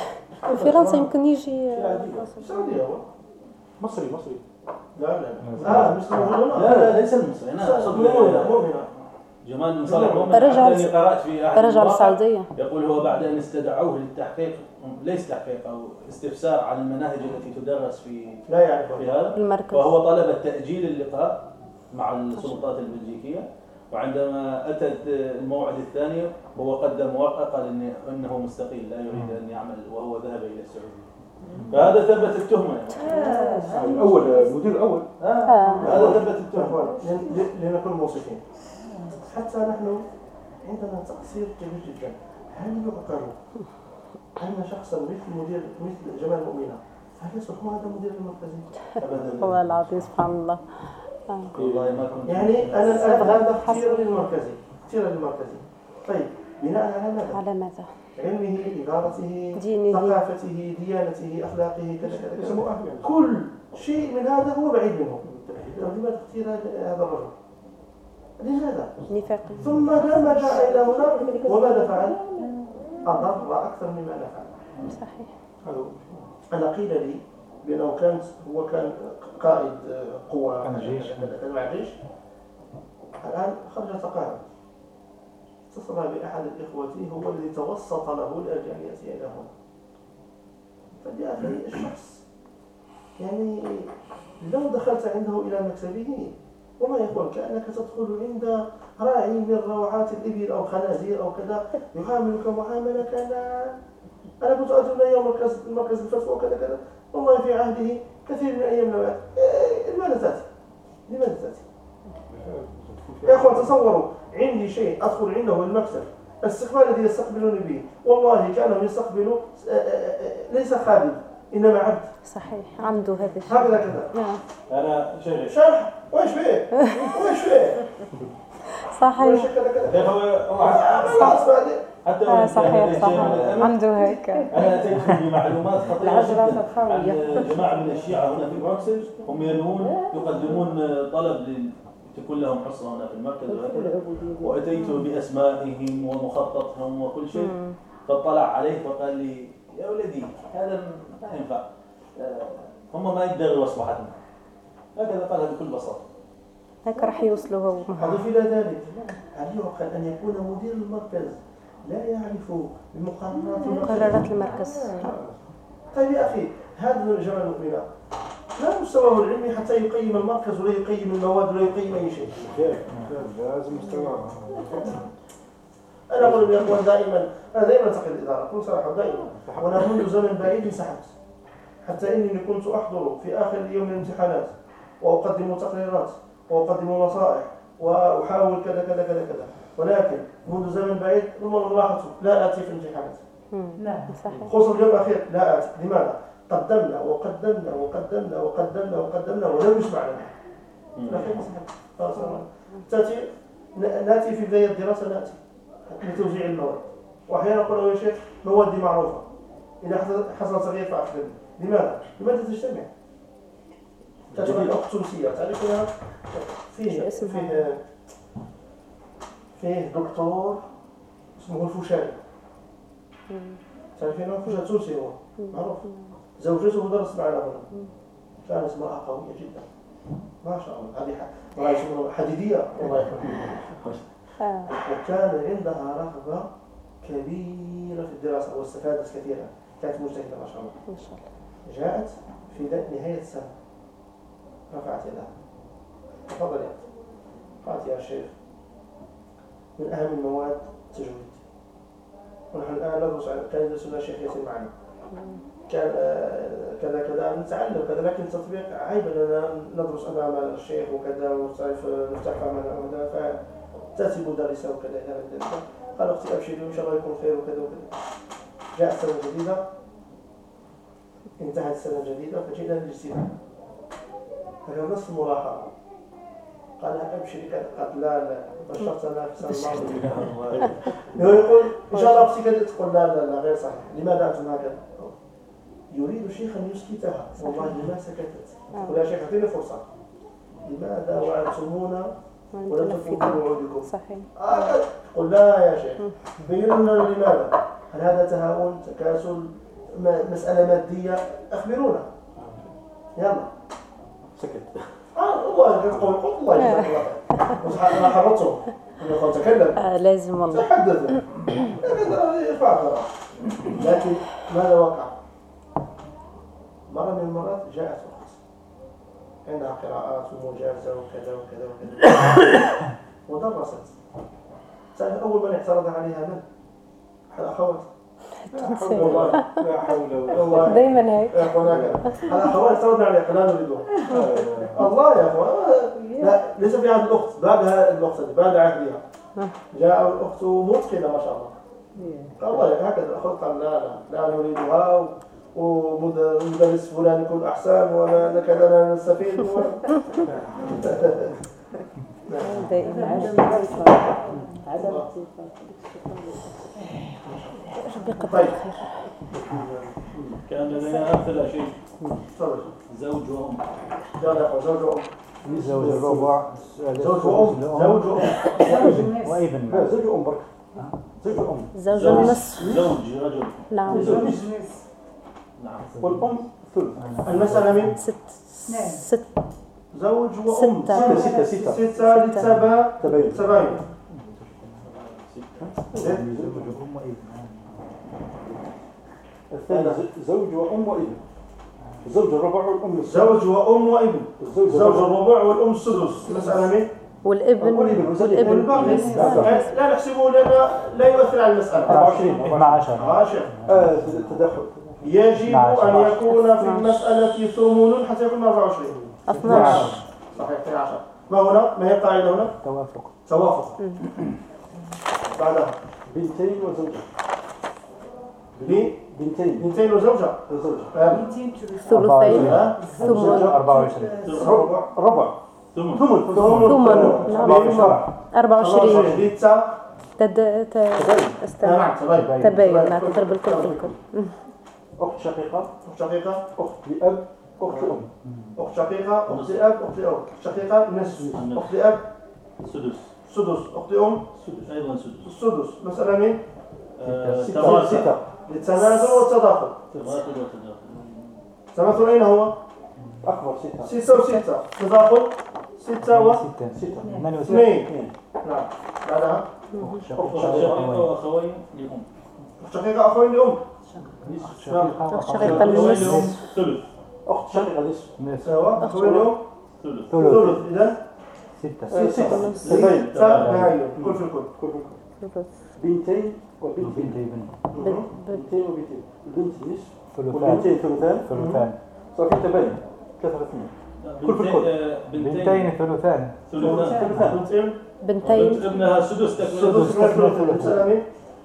فرنسا يمكن يجي. السعودية هو مصري مصري. لا لا لا. آه مش موجود هنا. لا لا ليس المصري، أنا أقصد مو هنا مو هنا. جمال بن صالح مؤمن. رجع حتى إني قرأت في أحد رجع المواقع للسعودية. يقول هو بعد أن استدعوه للتحقيق، ليس تحقيق أو استفسار عن المناهج التي تدرس في لا يعرف في هذا، المركز. وهو طلب تأجيل اللقاء مع السلطات البلجيكية، وعندما أتى الموعد الثاني هو قدم ورقة قال إن إنه مستقيل لا يريد أن يعمل وهو ذهب إلى السعودية. فهذا ثبت التهمة يعني. الأول المدير الأول. آه. هذا ثبت التهمة. لن- لنكون موصفين. حتى نحن عندنا تقصير كبير جدا. هل يعقل أن شخصا مثل مدير مثل جمال مؤمنة هل يصبح هذا مدير المركزي؟ أبدا. والله العظيم سبحان الله. آه. والله ما كنت. يعني أنا الآن هذا اختيار للمركزي اختيار للمركزي. طيب بناء على ماذا؟ على ماذا؟ علمه، إدارته، دينه. ثقافته، ديانته، أخلاقه، كذا كذا كذا. كل شيء من هذا هو بعيد منه. لماذا اختير هذا الرجل؟ لماذا؟ نفاق. ثم لما جاء إلى هنا وماذا فعل؟ أضر أكثر مما نفع. صحيح. أنا قيل لي بأنه كان هو كان قائد قوة كان جيش. كان مع جيش. الآن خرج تقاعد. اتصل بأحد الإخوة هو الذي توسط له لأجل أن يأتي إلى هنا. فجاء لي الشخص يعني لو دخلت عنده إلى مكتبه والله يقول كأنك تدخل عند راعي من روعات الإبل أو خنازير أو كذا، يعاملك معاملة كان أنا كنت أتمنى يوم مركز مركز الفتوى وكذا كذا، والله في عهده كثير من أيام نوات. إيه لماذا تأتي؟ لماذا تأتي؟ يا أخوان تصوروا عندي شيء أدخل عنده المكتب الاستقبال الذي يستقبلون به والله كانوا يستقبلوا ليس خادم إنما عبد. صحيح عنده هذا الشيء. هكذا كذا. نعم. أنا شيخ. شرح وإيش فيه؟ وإيش فيه؟ صحيح. كيف هو حتى آه صحيح صحيح عنده هيك. أنا أتيت بمعلومات خطيرة جدا عن جماعة من الشيعة هنا في بروكسل، هم ينوون يقدمون طلب تكون لهم حصة هنا في المركز وهكذا، وأتيت بأسمائهم ومخططهم وكل شيء، فاطلع عليه فقال لي يا ولدي هذا ما ينفع، هم ما يقدروا مصلحتنا، هكذا قالها بكل بساطة. هيك راح يوصلوا هو. أضف إلى ذلك هل يعقل أن يكون مدير المركز لا يعرف بمقررات مقررات المركز؟ طيب يا أخي هذا الجماعة المؤمنة لا مستواه العلمي حتى يقيم المركز ولا يقيم المواد ولا يقيم أي شيء. لازم مستواه. أنا أقول لكم دائما أنا دائما أنتقد الإدارة أقول صراحة دائما وأنا منذ زمن بعيد انسحبت حتى إني كنت أحضر في آخر يوم الامتحانات وأقدم تقريرات وأقدم نصائح وأحاول كذا كذا كذا كذا، ولكن منذ زمن بعيد ربما لاحظت لا آتي في الامتحانات. نعم صحيح. خصوصا اليوم الأخير لا آتي. لماذا؟ قدمنا وقدمنا وقدمنا وقدمنا وقدمنا ولم يسمع لنا. لكن خلاص تأتي نأتي في بداية الدراسة نأتي لتوزيع المواد، وأحيانا أقول يا شيخ موادي معروفة إذا حصل تغيير فأخبرني. لماذا؟ لماذا تجتمع؟ تجمع الأخت تونسية تعرفونها فيه فيه فيه دكتور اسمه الفوشاري تعرفينه؟ فوشاري تونسي هو معروف، زوجته درس معنا هنا، كانت امرأة قوية جدا ما شاء الله، هذه الله يسمونها حديدية الله يحفظها، وكان عندها رغبة كبيرة في الدراسة واستفادت كثيرا، كانت مجتهدة ما شاء الله. ما شاء الله. جاءت في نهاية السنة رفعت يدها تفضل يا قالت يا شيخ من أهم المواد تجويد، ونحن الآن ندرس كان يدرسنا الشيخ ياسين معنا كان كذا كذا نتعلم كذا، لكن التطبيق عيب أننا ندرس أمام الشيخ وكذا ونعرف نفتح فهمنا، فتأتي مدرسة وكذا إلى ذلك. قال أختي أبشري وإن شاء الله يكون خير وكذا وكذا. جاءت السنة الجديدة انتهت السنة الجديدة فجئنا للاجتماع فكان نصف الملاحظة قال لها أبشري كذا، قالت لا لا بشرتنا في السنة الماضية. هو يقول إن شاء الله أختي كذا، تقول لا لا لا غير صحيح، لماذا أنتم هكذا؟ يريد الشيخ أن يسكتها، والله لما سكتت؟ تقول يا شيخ أعطيني فرصة، لماذا وعدتمونا ولم تكونوا بوعودكم؟ صحيح. آه قل لا يا شيخ بينوا لنا لماذا؟ هل هذا تهاون تكاسل مسألة مادية؟ أخبرونا. يلا سكت. آه والله تقول قل الله يجزاك الله خير. أنا حرضته أنا أتكلم. آه لازم والله. تحدث. يرفع. لكن ماذا وقع؟ مرة من المرات جاءت أخت عندها قراءات ومجازة وكذا وكذا وكذا ودرست. تعرف أول من اعترض عليها من؟ الأخوات. لا حول والله لا حول والله دائما هيك. الأخوات اعترضنا عليها لا نريدها. الله يا أخوان لا ليس في عهد الأخت، بعدها الأخت بعد عهدها جاء الأخت متقنة ما شاء الله. قال الله هكذا الأخوات قال لا لا لا نريدها ومدرس فلان يكون أحسن ولا كذا لا نستفيد. دائما عدم ربي يقدر الخير. كان لدينا أمثلة شيء تفضل. زوج وأم. لا زوج وأم. زوج الربع. زوج وأم. زوج وأم. وابن. لا زوج وأم برك. زوج وأم. زوج النصف. زوج رجل. نعم. زوج. نعم. والأم ثلث. المسألة من ست. ست. زوج وأم. ستة. ستة ستة. ستة للتبا تباين. تباين. الثاني زوج وأم وابن. زوج الربع والأم السدس. زوج وأم وابن. زوج الربع والأم السدس. المسألة من والابن والابن لا نحسبه لأنه لا يؤثر على المسألة. أربعة وعشرين. اثنا عشر. عاشر. آه تدخل. يجب أن يكون في المسألة ثمن حتى يكون أربعة وعشرين. اثنا عشر. صحيح اثنا عشر. ما هنا؟ ما هي القاعدة هنا؟ توافق. توافق. بعدها بنتين وزوجة. بي بنتين بنتين وزوجة. وزوجة. بنتين ثلث ثلثين ثمن أربعة وعشرين ربع ربع ثمن ثمن ثمن نعم أربعة وعشرين بيتا تد ت استنى نعم تبين تبين لا تضرب الكل في الكل. أخت شقيقة، أخت شقيقة أخت لأب، أخت أم. أخت شقيقة أخت أب أخت أم. أخت شقيقة نصف، أخت أب سدس سدس، أخت أم سدس أيضا سدس. السدس. مسألة من آه، ستة تماثل ستة للتنازل والتداخل. تماثل وتداخل. التماثل أين هو؟ أكبر ستة. ستة وستة. تداخل ستة و ستة ستة. اثنان وستة اثنين. نعم بعدها أخت شقيقة وأخوين لأم. أخت شقيقة أخوين لأم. شقيقة شقيقة النصف ثلث أخت شقيقة نصف. نصف سوا أخوين لأم ثلث ثلث ثلث. إذا ستة ستة. تبين. تباين كل في الكل. كل بنتين وبنتين. بنتي بنت بنتين وبنتين. البنت نصف ثلثان والبنتين ثلثان. ثلثان صافي تبين. ثلاثة اثنين. كل في الكل. بنتين ثلثان ثلثان. ثلثان. بنتين بنتين ابنها سدس تكملة سدس مثل مسألة من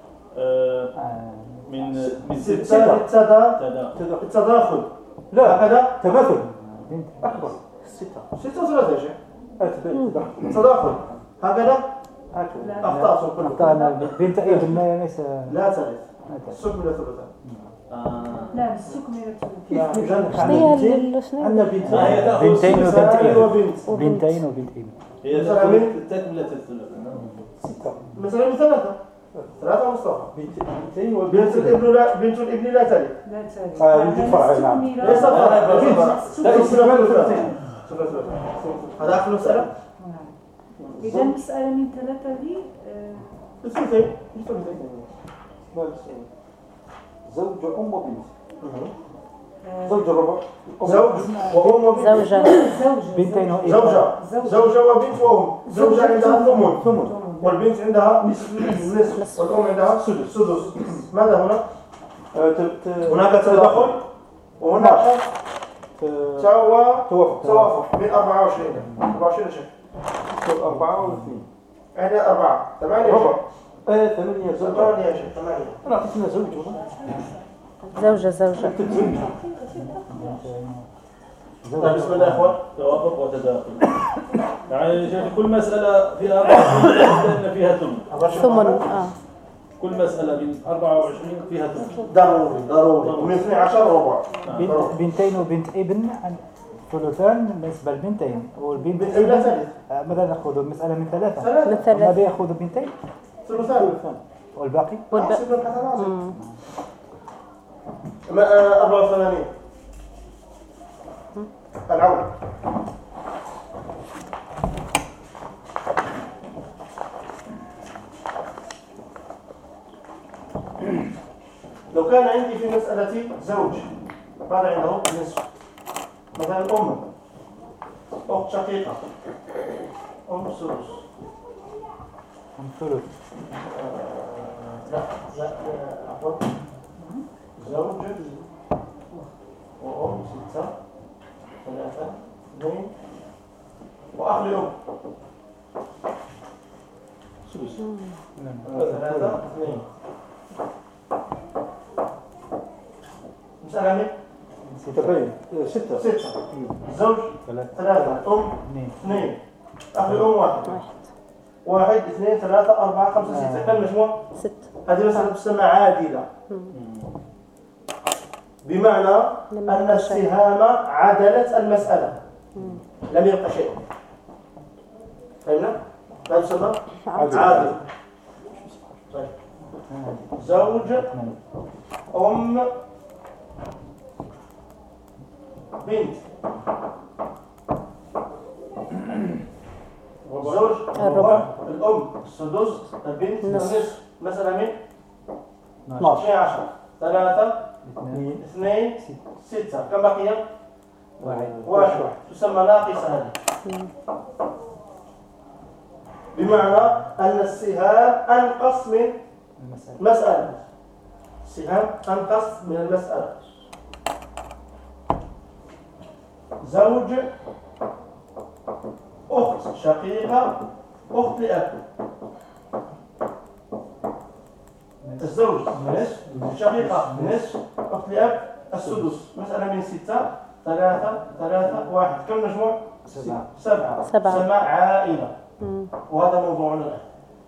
آه، آه، من من ستة ستة للتدا- تدا التداخل. لا هكذا تماثل. بنت أكبر ستة. ستة وثلاثة يا شيخ. آه، تبين. تدخل. التداخل هكذا هكذا. أخطأت كلكم. أخطأنا بنت ابن ليس لا ثالث السكن إلى ثلثان. آه. لا السكن إلى الثلث. نعم. شنو هي ال- شنو هي؟ عندنا بنتين. آه، هي تأخذ بنتين سدس. وبنت ثاني ابن وبنت. بنتين وبنت ابن هي مثلاً تأخذ من- تكملة الثلث. ستة. مثلا من ثلاثة ثلاثة مصطفى. بنت- بنتين بنت وبنت الابن لا بنت الابن لا تلد. لا ثالث. آه، يوجد فرع، نعم. ليس فرع. لا، ليس لا، فرع. لا ثلث استقبال ثلثان. ثلثين. ثلث ثلثان. هذا آخر مسألة. إذا المسألة من ثلاثة دي آه، الثلثين الثلثين. لا، بس- زوج أم وبنت. آه، زوج الربع. زوج وأم وبنت. زوجة زوجة بنتين وابن زوجة زوجة. زوجة وبنت وأم. زوجة عندها ثمن ثمن. والبنت عندها نصف نصف والأم عندها سدس سدس. ماذا هنا؟ آه، ت- ت- هناك تداخل وهناك ت- توا توافق. توافق من أربعة وعشرين أربعة وعشرين شيء. أربعة واثنين. عندنا أربعة ثمانية ربع. شيء. آه، ثمانية زوجة. ثمانية شيء ثمانية. أنا أعطيتنا زوج والله. زوجة زوجة أنت زوج. طيب بسم الله يا إخوان. توافق وتداخل. يعني شيخ كل مسألة فيها أربعة وعشرين لأن فيها ثمن. ثمن اه كل مسألة من أربعة وعشرين فيها ثمن. ضروري ضروري ومن اثني عشر ربع. بنت بنتين وبنت ابن عن ثلثان بالنسبة للبنتين والبنت بنت ابن ابن ثالث. آه، ماذا نأخذ المسألة من ثلاثة ثلاثة من ثلاث ماذا يأخذ بنتين ثلثان. والباقي والب- أحسب الحسنات. مم. ما- آه، أربعة وثمانين. العون. لو كان عندي في مسألتي زوج ماذا عنده نصف مثلا أم أخت شقيقة أم سدس من ثلث لا لا عفوا زوج وأم ستة ثلاثة اثنين وأخ لأم سدس. ثلاثة اثنين مسألة من تبين. آه، ستة. ستة زوج ثلاثة ثلاثة أم اثنين اثنين أخ لأم واحد واحد واحد اثنين ثلاثة أربعة خمسة ستة كم مجموع؟ ست هذه مسألة تسمى عادلة بمعنى أن السهام عدلت المسألة لم يبقى شيء. فهمنا؟ هذا يسمى عادل. طيب. زوج أم بنت زوج الربع. الأم السدس البنت النصف مسألة من اثناشر. اثني عشر ثلاثة اثنين اثنين ستة كم بقي؟ واحد واحد تسمى ناقصة هذه بمعنى أن السهام أنقص من المسألة مسألة السهام أنقص من المسألة. زوج أخت شقيقة أخت لأب الزوج نصف، شقيقة نصف، أخت لأب السدس. مسألة من ستة، ثلاثة ثلاثة واحد، كم مجموع؟ سبعة. سبعة. سبعة. سماء عائلة. مم. وهذا موضوعنا الآن.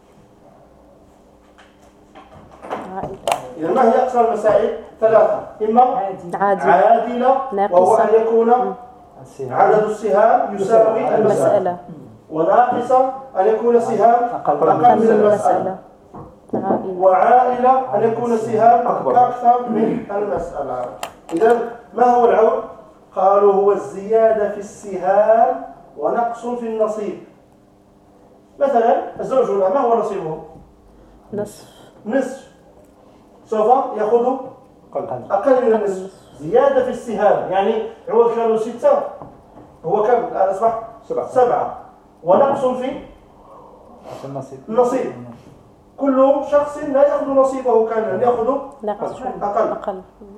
عائلة. إذا ما هي أقسام المسائل؟ ثلاثة، إما عادي عادلة وهو ناقصة. أن يكون عدد السهام يساوي المسألة، المسألة وناقصة أن يكون سهام أقل أقل من المسألة، عائلة. وعائلة أن يكون سهام أكثر من المسألة. إذا ما هو العول؟ قالوا هو الزيادة في السهام ونقص في النصيب. مثلا الزوج هنا ما هو نصيبه؟ نصف. نصف، سوف يأخذ أقل من النصف. زيادة في السهام يعني عوض كانوا ستة هو كم الآن أصبح؟ سبعة. سبعة، ونقص في النصيب. النصيب. كل شخص لا يأخذ نصيبه كاملا، يأخذ ناقص شوي. أقل. أقل.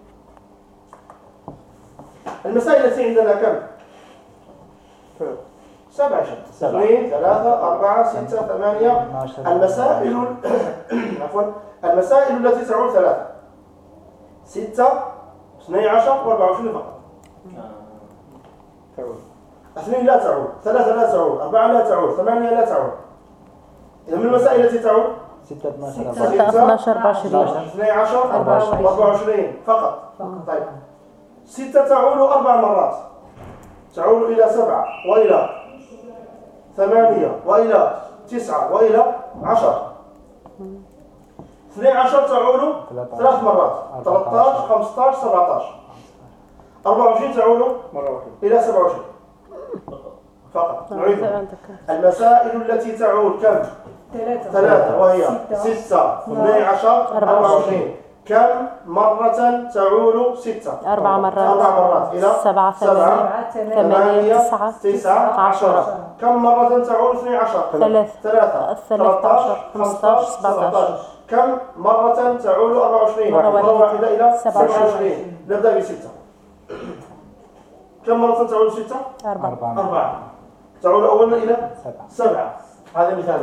المسائل التي عندنا كم؟ سبعة شيء. اثنين، ثلاثة، أربعة، ستة، ثمانية. المسائل عفوا المسائل التي تعود ثلاثة، ستة، اثني عشر، وأربعة وعشرين فقط. اثنين لا تعود، ثلاثة لا تعود، أربعة لا تعود، ثمانية لا تعود. إذا من المسائل التي تعود ستة، اثناشر، ستة، اثناشر، أربعة وعشرين. اثني عشر، أربعة وعشرين فقط. طيب ستة تعود أربع مرات، تعود إلى سبعة وإلى ثمانية وإلى تسعة وإلى عشر. اثني عشر تعود ثلاث مرات، ثلاثة عشر، خمسة عشر، سبعة عشر. أربعة وعشرين تعود مرة واحدة إلى سبعة وعشرين فقط. نعيد المسائل التي تعود كم؟ ثلاثة ثلاثة، وهي ستة، اثني عشر، أربعة وعشرين. كم مرة تعود ستة؟ أربع مرات. أربع مرات إلى سبعة، سبعة، ثمانية، تسعة، تسعة، عشرة. كم مرة تعود اثني عشر؟ ثلاث. ثلاثة، ثلاثة عشر، خمسة عشر، سبعة عشر. كم مرة تعود أربعة وعشرين؟ مرة واحدة إلى سبعة وعشرين. نبدأ بستة. كم مرة تعود ستة؟ أربعة. أربعة. تعود أولا إلى سبعة. سبعة. هذا مثال.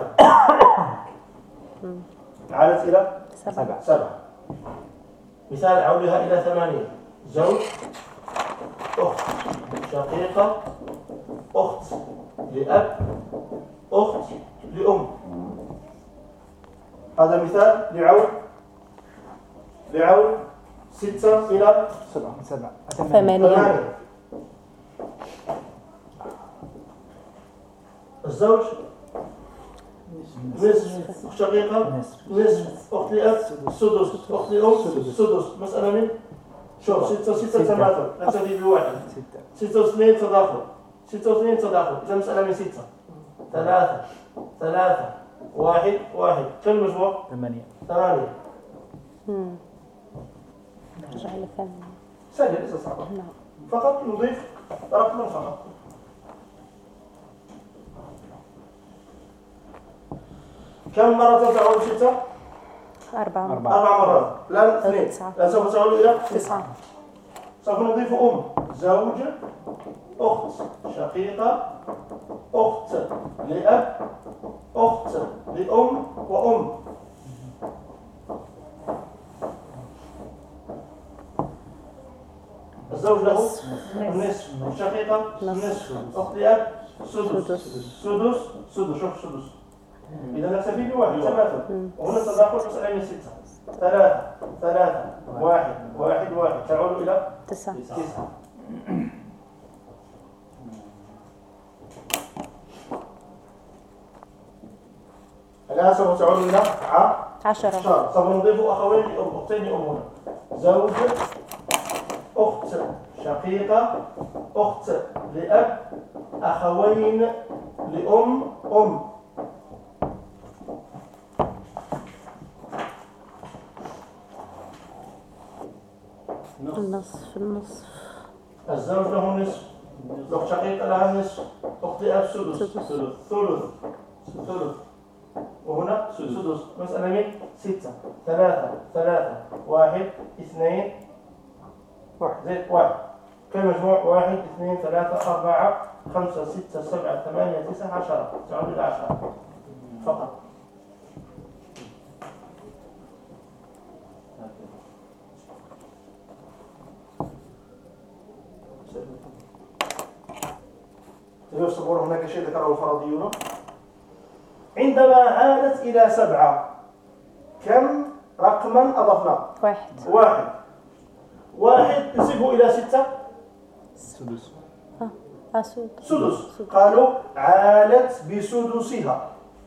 عادت إلى سبعة. سبعة. مثال عودها إلى ثمانية. زوج، أخت شقيقة، أخت لأب، أخت لأم. هذا مثال لعود لعود ستة إلى سبعة. سبعة. ثمانية. الزوج نصف، أخت شقيقة نصف، أخت لأب سدس، أخت لأم سدس. مسألة من شوف ستة ستة تماثل نقتدي بواحد، ستة واثنين تداخل، ستة واثنين تداخل. إذا مسألة من ستة، ثلاثة ثلاثة، واحد واحد. كم المجموع؟ ثمانية. ثمانية. امم نرجع للثانية. سهل ليس صعبة. فقط نضيف رقما فقط. كم مرة تعود ستة؟ أربعة. أربع مرات. لا اثنين. لا سوف تعود إلى تسعة. سوف نضيف أم، زوج، أخت شقيقة، أخت لأب، أخت لأم، وأم. الزوج له النصف، الشقيقة نصف، أخت لأب سدس، سدس سدس. شوف سدس. إذا نكتفي بواحد تماثل. وهنا تداخل مسألة من ستة. ثلاثة ثلاثة، واحد واحد واحد. تعود إلى تسعة. تسعة. الآن سوف تعود إلى عشرة. سوف نضيف أخوين لأم، أختين لأم هنا. زوج، أخت شقيقة، أخت لأب، أخوين لأم، أم. النصف. النصف. الزوج له نصف، الأخت شقيقة لها نصف، أخت لأب سدس، ثلث ثلث ثلث. وهنا سدس. مسألة من ستة، ثلاثة ثلاثة، واحد اثنين واحد زائد واحد. كم مجموع؟ واحد اثنين ثلاثة أربعة خمسة ستة سبعة ثمانية تسعة عشرة. تعود إلى عشرة فقط. يصبون هناك شيء ذكره الفرضيون. عندما عادت إلى سبعة كم رقما أضفنا؟ واحد. واحد. واحد نسبه إلى ستة. سدس. اه سدس. سدس. قالوا عالت بسدسها.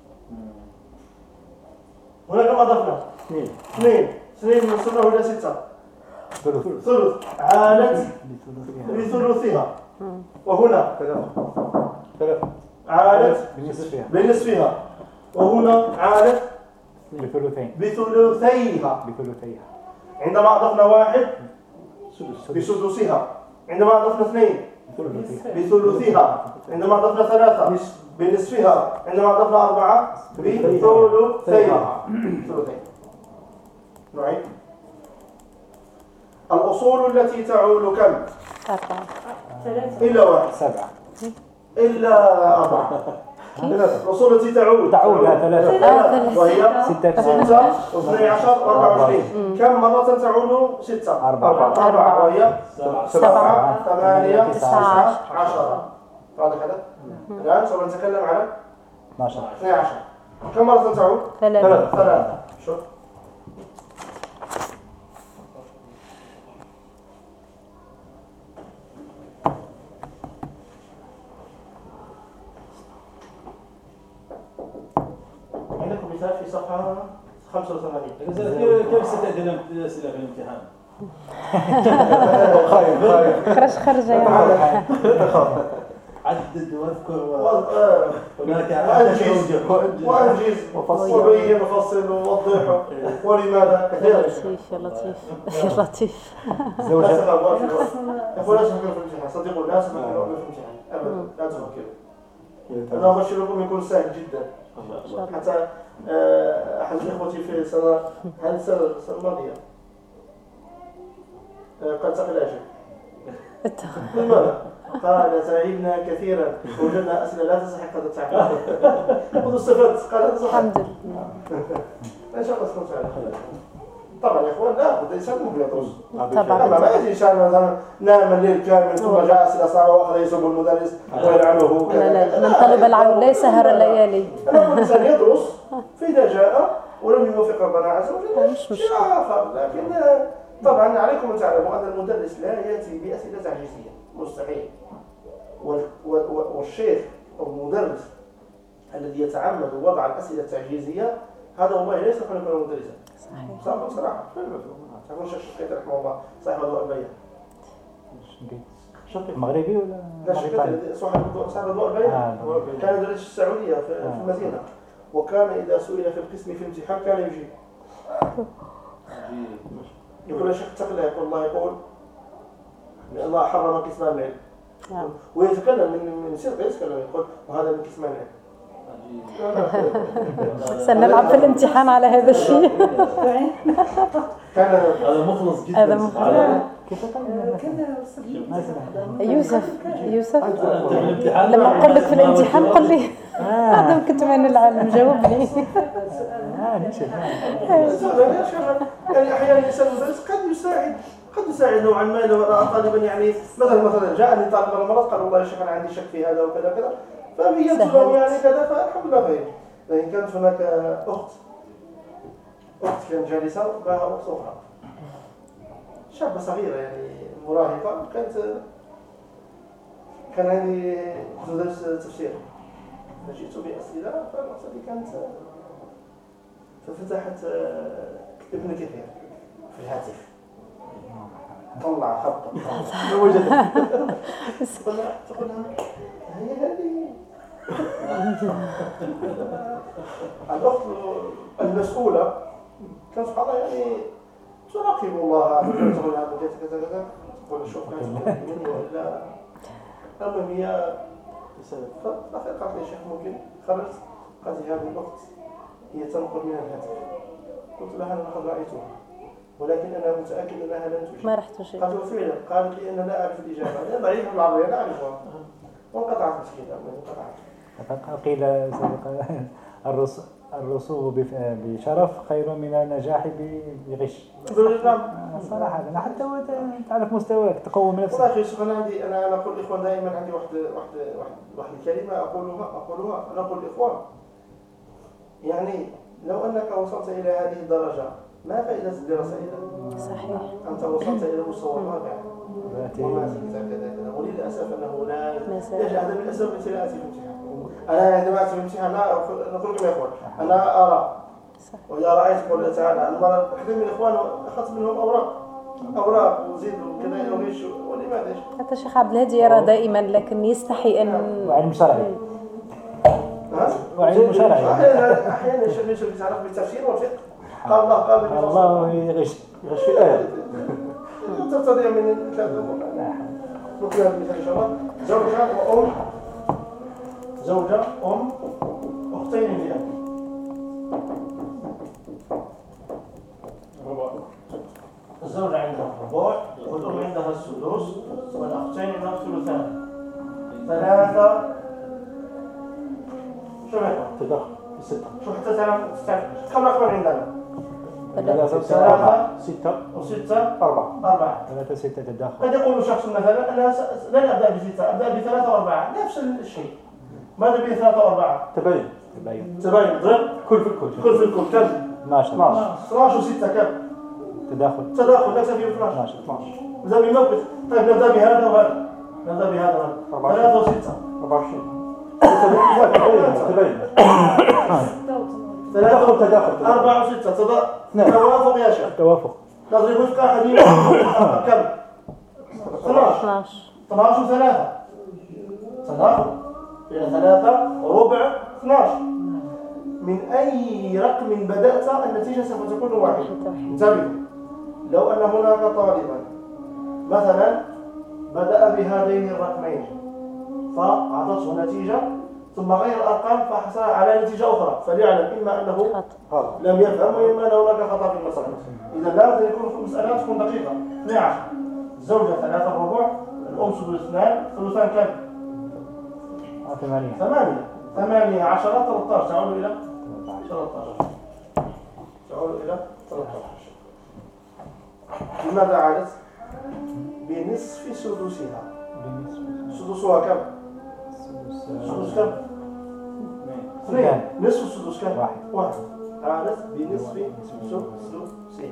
هنا كم أضفنا؟ اثنين. اثنين. اثنين وصلنا إلى ستة. ثلث. ثلث. عالت بثلثها. وهنا ثلاثة. ثلاثة. عالت بنصفها. بنصفها. وهنا عالت بثلثين. بثلثيها. بثلثيها. عندما أضفنا واحد سدس. بسدسها. عندما أضفنا اثنين ثلثيها. بثلثها. عندما أضفنا ثلاثة بنصفها. عندما أضفنا أربعة بثلثيها. ثلثين. نعيد. الأصول التي تعول كم؟ أربعة. إلا واحد. سبعة. إلا أربعة. الأصول التي تعود تعود ثلاثة. ثلاثة وهي ستة. ستة واثني عشر وأربعة وعشرين. كم مرة تعود ستة؟ أربعة. أربعة وهي سبعة. ثمانية تسعة. عشرة. واضح هذا؟ الآن سوف نتكلم على اثني عشر. اثني عشر. كم مرة تعود؟ ثلاثة. ثلاثة. شوف. عندكم مثال في صفحة خمسة وثمانين. كيف ستأتي الأسئلة في الامتحان؟ خايف خايف. خرج خرج يعني. عدد واذكر و- هناك وأنجز وأنجز وبين وفصل ووضح ولماذا كثيرا. لطيف يا لطيف يا لطيف. لا زوجة. تفكروا في الوقت. يقول لا تفكروا في الامتحان. صدقوا لا تفكروا في الامتحان أبدا. لا تفكروا. أنا أبشركم يكون سهل جدا. حتى آه، أحد إخوتي في سنة هذه السنة السنة الماضية آه، قد سقي الأجل. لماذا؟ قال تعبنا كثيرا وجدنا أسئلة لا تستحق هذا التعب. قد استفدت. قال هذا صحيح. الحمد لله. إن شاء الله سنفعل. طبعا يا إخوان لا بد الإنسان مو بيطوز. طبعا. ما يجي إنسان مثلا نام الليل كامل ثم جاء أسئلة صعبة وأخذ يسب المدرس ويلعنه. لا لا من طلب العون لا سهر الليالي. أنا الإنسان يدرس فإذا جاء ولم يوفق ربنا عز وجل مش شيء آخر. لكن طبعا عليكم أن تعلموا أن المدرس لا يأتي بأسئلة تعجيزية مستحيل. والشيخ أو المدرس الذي يتعمد وضع الأسئلة التعجيزية هذا والله ليس يكون يكون مدرسا. صحيح. صراحة صراحة تقول الشيخ شقيق رحمه الله صاحب ضوء البيان. مغربي ولا لا شقيق صاحب صاحب ضوء البيان كان يدرس في السعودية في المدينة وكان إذا سئل في القسم في الامتحان كان يجيب. يقول الشيخ تقلع يقول الله يقول الله حرم كتمان العلم. نعم. ويتكلم من من صدق يتكلم يقول وهذا من كتمان العلم. سنلعب في الامتحان على هذا الشيء. كان هذا مخلص جدا. هذا مخلص. يوسف يوسف لما نقول لك في الامتحان قل لي هذا من كتمان العلم جاوبني. يعني احيانا الانسان المدرس قد يساعد قد يساعد نوعا ما لو راى طالبا يعني مثلا مثلا جاءني طالب مره مرات قال والله يا شيخ انا عندي شك في هذا وكذا كذا فبينت له يعني كذا فالحمد لله خير. لكن كانت هناك اخت اخت كانت جالسه معها اخت اخرى شابه صغيره يعني مراهقه كانت كان عندي تدرس تفسير فجئت باسئله فالاخت هذه كانت ففتحت ابن كثير في الهاتف طلع خطه وجدت تقول تقول هي هذه الاخت المسؤوله كانت سبحان الله يعني تراقب الله تقول لها كذا كذا كذا تقول شوف كانت مني ولا المهم هي فالاخير قالت لي شيخ ممكن خرجت قالت لي هذه الاخت هي تنقل من الهاتف قلت لها انا قد رايتها ولكن انا متاكد انها لن تجيب ما راح تجيب. قالت فعلا قالت لي انا لا اعرف الاجابه انا ضعيفه بالعربيه لا اعرفها وانقطعت مسكينه انقطعت. قيل سبق الرسوب بف- بشرف خير من النجاح ب- بغش. نعم. صراحة أنا حتى هو ت- تعرف مستواك تقوم والله نفسك. اخي شوف انا عندي انا انا اقول الاخوان دائما عندي واحد واحد واحد واحد الكلمه اقولها اقولها انا اقول الاخوان يعني لو انك وصلت الى هذه الدرجه ما فائده الدراسه اذا؟ صحيح. انت وصلت الى المستوى الرابع وما زلت كذا وللاسف انه لا يجعل هذا من اسباب ابتلاءاتي في الامتحان. انا عندما اتي في الامتحان لا نقول لكم يا اخوان انا ارى واذا رايت قول تعالى المره واحد من الاخوان اخذت منهم اوراق اوراق وزيد وكذا يغش ولماذا؟ حتى الشيخ عبد الهادي يرى دائما لكن يستحي ان وعلم شرعي. ها؟ وعلم شرعي. احيانا احيانا الشيخ يشوف يتعرف بالتفسير والفقه قال الله قال النبي صلى الله عليه الله يغش يغش في آية. وسلم تستطيع من ثلاث امور نقول هذا المثال ان شاء الله زوجة وام زوجة ام اختين لأب الزوجة عندها الربع والأم عندها السدس والأختين عندها الثلثان ثلاثة شو هيك؟ تدخل ستة. شو حتى تعلم كم رقم عندنا؟ ثلاثة ثلاثة ستة وستة أربعة. أربعة ثلاثة ستة تدخل. قد يقول شخص مثلا أنا س- لن أبدأ بستة أبدأ بثلاثة وأربعة نفس الشيء ماذا بثلاثة وأربعة؟ تبين تبين. تبين ضرب كل في الكل كل في الكل كم؟ اثناشر. اثناشر وستة كم؟ تداخل. تداخل لا تفي اثناشر اثناشر. نبدأ بموقف طيب نبدأ بهذا وهذا نبدأ بهذا وهذا ثلاثة وستة أربعة وعشرين تبين ثلاثة تداخل أربعة وستة تضا نعم. توافق يا شيخ توافق. نضرب وفق أحدهما كم؟ اثناشر اثناشر. اثناشر وثلاثة تداخل بين ثلاثة وربع اثناشر من أي رقم بدأت النتيجة سوف تكون واحدة انتبهوا لو أن هناك طالبا مثلا بدأ بهذين الرقمين فأعطته نتيجة ثم غير الأرقام فحصل على نتيجة أخرى فليعلم إما أنه لم يفهم وإما أن هناك خطأ في المسألة. إذا لابد أن يكون في المسألة تكون دقيقة. اثني عشر الزوجة ثلاثة ربع الأم سدس اثنان ثلثان كم؟ ثمانية. ثمانية ثمانية عشرة ثلاثة عشر تعود إلى ثلاثة عشر تعود إلى ثلاثة عشر. لماذا عادت؟ بنصف سدسها. سدسها كم؟ سدس كم؟ اثنين. نصف السدس كم؟ واحد. واحد. عادت بنصف سدسها.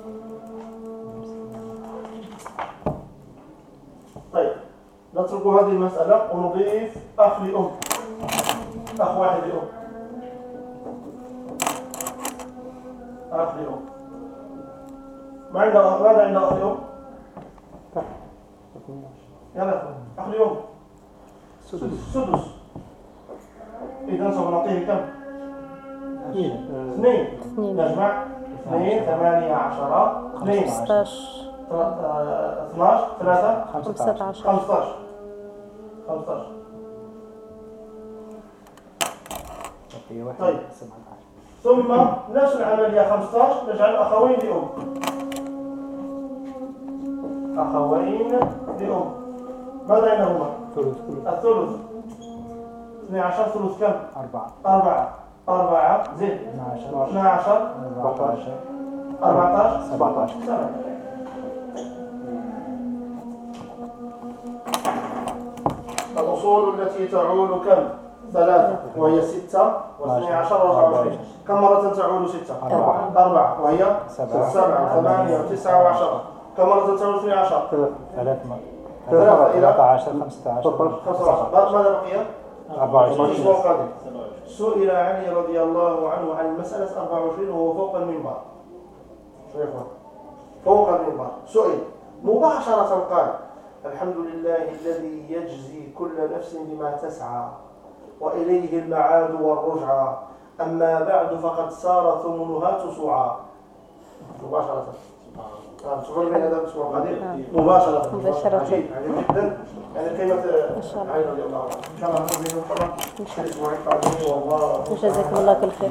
طيب نترك هذه المسألة ونضيف أخ لأم. أخ واحد لأم. أخ لأم. ما عندنا ماذا عندنا أخ لأم؟ يلا أخ لأم. سدس. سدس. إذا سوف نعطيه كم؟ اثنين. اثنين. نجمع اثنين ثمانية عشرة اثنين. ستاشر. اثناشر ثلاثة خمسة عشر. خمسة عشر. خمسة عشر. طيب. ثم نفس العملية خمسة عشر نجعل أخوين لأم. أخوين لأم. ماذا عندهما؟ ثلث. الثلث. اثني عشر ثلث كم؟ أربعة. أربعة. أربعة زين. اثني عشر. أربعة عشر. أربعة عشر. سبعة عشر. الأصول التي تعول كم؟ ثلاثة وهي ستة واثني عشر وأربعة وعشرين. كم مرة تعول ستة؟ أربعة. أربعة وهي سبعة. سبعة ثمانية وتسعة وعشرة. كم مرة تعول اثني عشر؟ ثلاث مرات. ثلاثة إلى ثلاثة عشر. خمسة عشر. خمسة عشر. ماذا بقي؟ أربعة وعشرين. الأسبوع القادم سئل علي رضي الله عنه عن المسألة أربعة وعشرين وهو فوق المنبر. شو يا إخوان؟ فوق المنبر سئل مباشرة قال الحمد لله الذي يجزي كل نفس بما تسعى وإليه المعاد والرجعى أما بعد فقد صار ثمنها تسعى. مباشرة نعم تقول بين هذا الأسبوع القادم مباشرة مباشرة. عجيب عجيب جدا يعني كلمة علي رضي الله عنه إن شاء الله نكون بينهم طبعا في الأسبوع القادم والله جزاكم الله كل خير.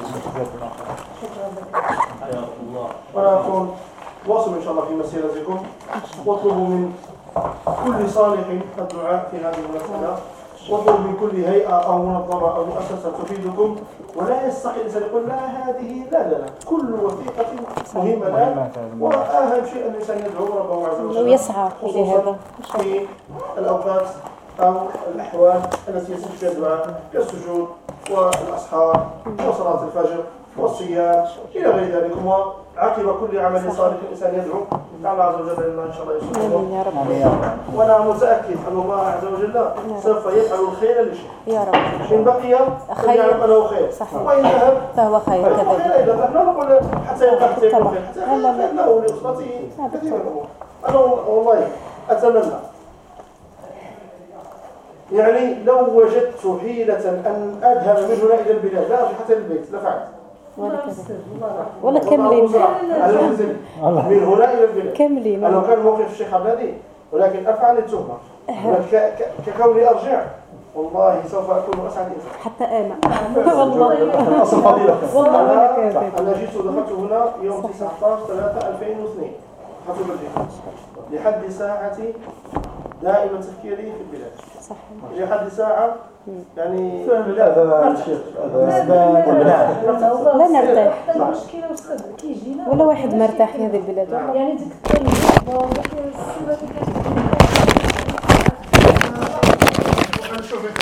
ونكون واصل إن شاء الله في مسيرتكم واطلبوا من كل صالح الدعاء في هذه المسألة واطلب من كل هيئة أو منظمة أو مؤسسة تفيدكم، ولا يستحي الإنسان يقول لا هذه لا لا لا، كل وثيقة مهمة الآن، وأهم شيء أن الإنسان يدعو ربه عز وجل ويسعى إلى هذا في الأوقات أو الأحوال التي يسجد فيها الدعاء كالسجود والأسحار وصلاة الفجر والصيام إلى غير ذلك. وعقب كل عمل صالح الإنسان يدعو الله عز وجل إلا إن شاء الله يسلمه. وأنا متأكد أن الله عز وجل سوف يفعل الخير للشيء. يا رب. إن بقي فليعلم أنه خير، وإن ذهب فهو خير كذلك. إذا لا نقول حتى يبقى حتى يكون خير، حتى يكون خير له ولأسرته كثير من الأمور. أنا والله أتمنى يعني لو وجدت حيلة أن أذهب من هنا إلى البلاد لا أرجع حتى البيت لفعلت. ولا كذا ولا كاملين من هنا إلى البلاد كاملين. أنا كان موقف الشيخ عبدالي، ولكن أفعل التهمة ككوني أرجع والله سوف أكون أسعد إنسان. حتى أنا والله أصل فضيلة والله أنا جيت ودخلت هنا يوم تسعة عشر ثلاثة ألفين واثنين دخلت بلجيكا لحد ساعتي دائما تفكيري في البلاد صح. لحد ساعة يعني هذا الشيخ لا نرتاح المشكلة أستاذ كيجينا ولا واحد مرتاح في هذه البلاد. يعني ديك التلميذ وديك الصورة اللي كتجي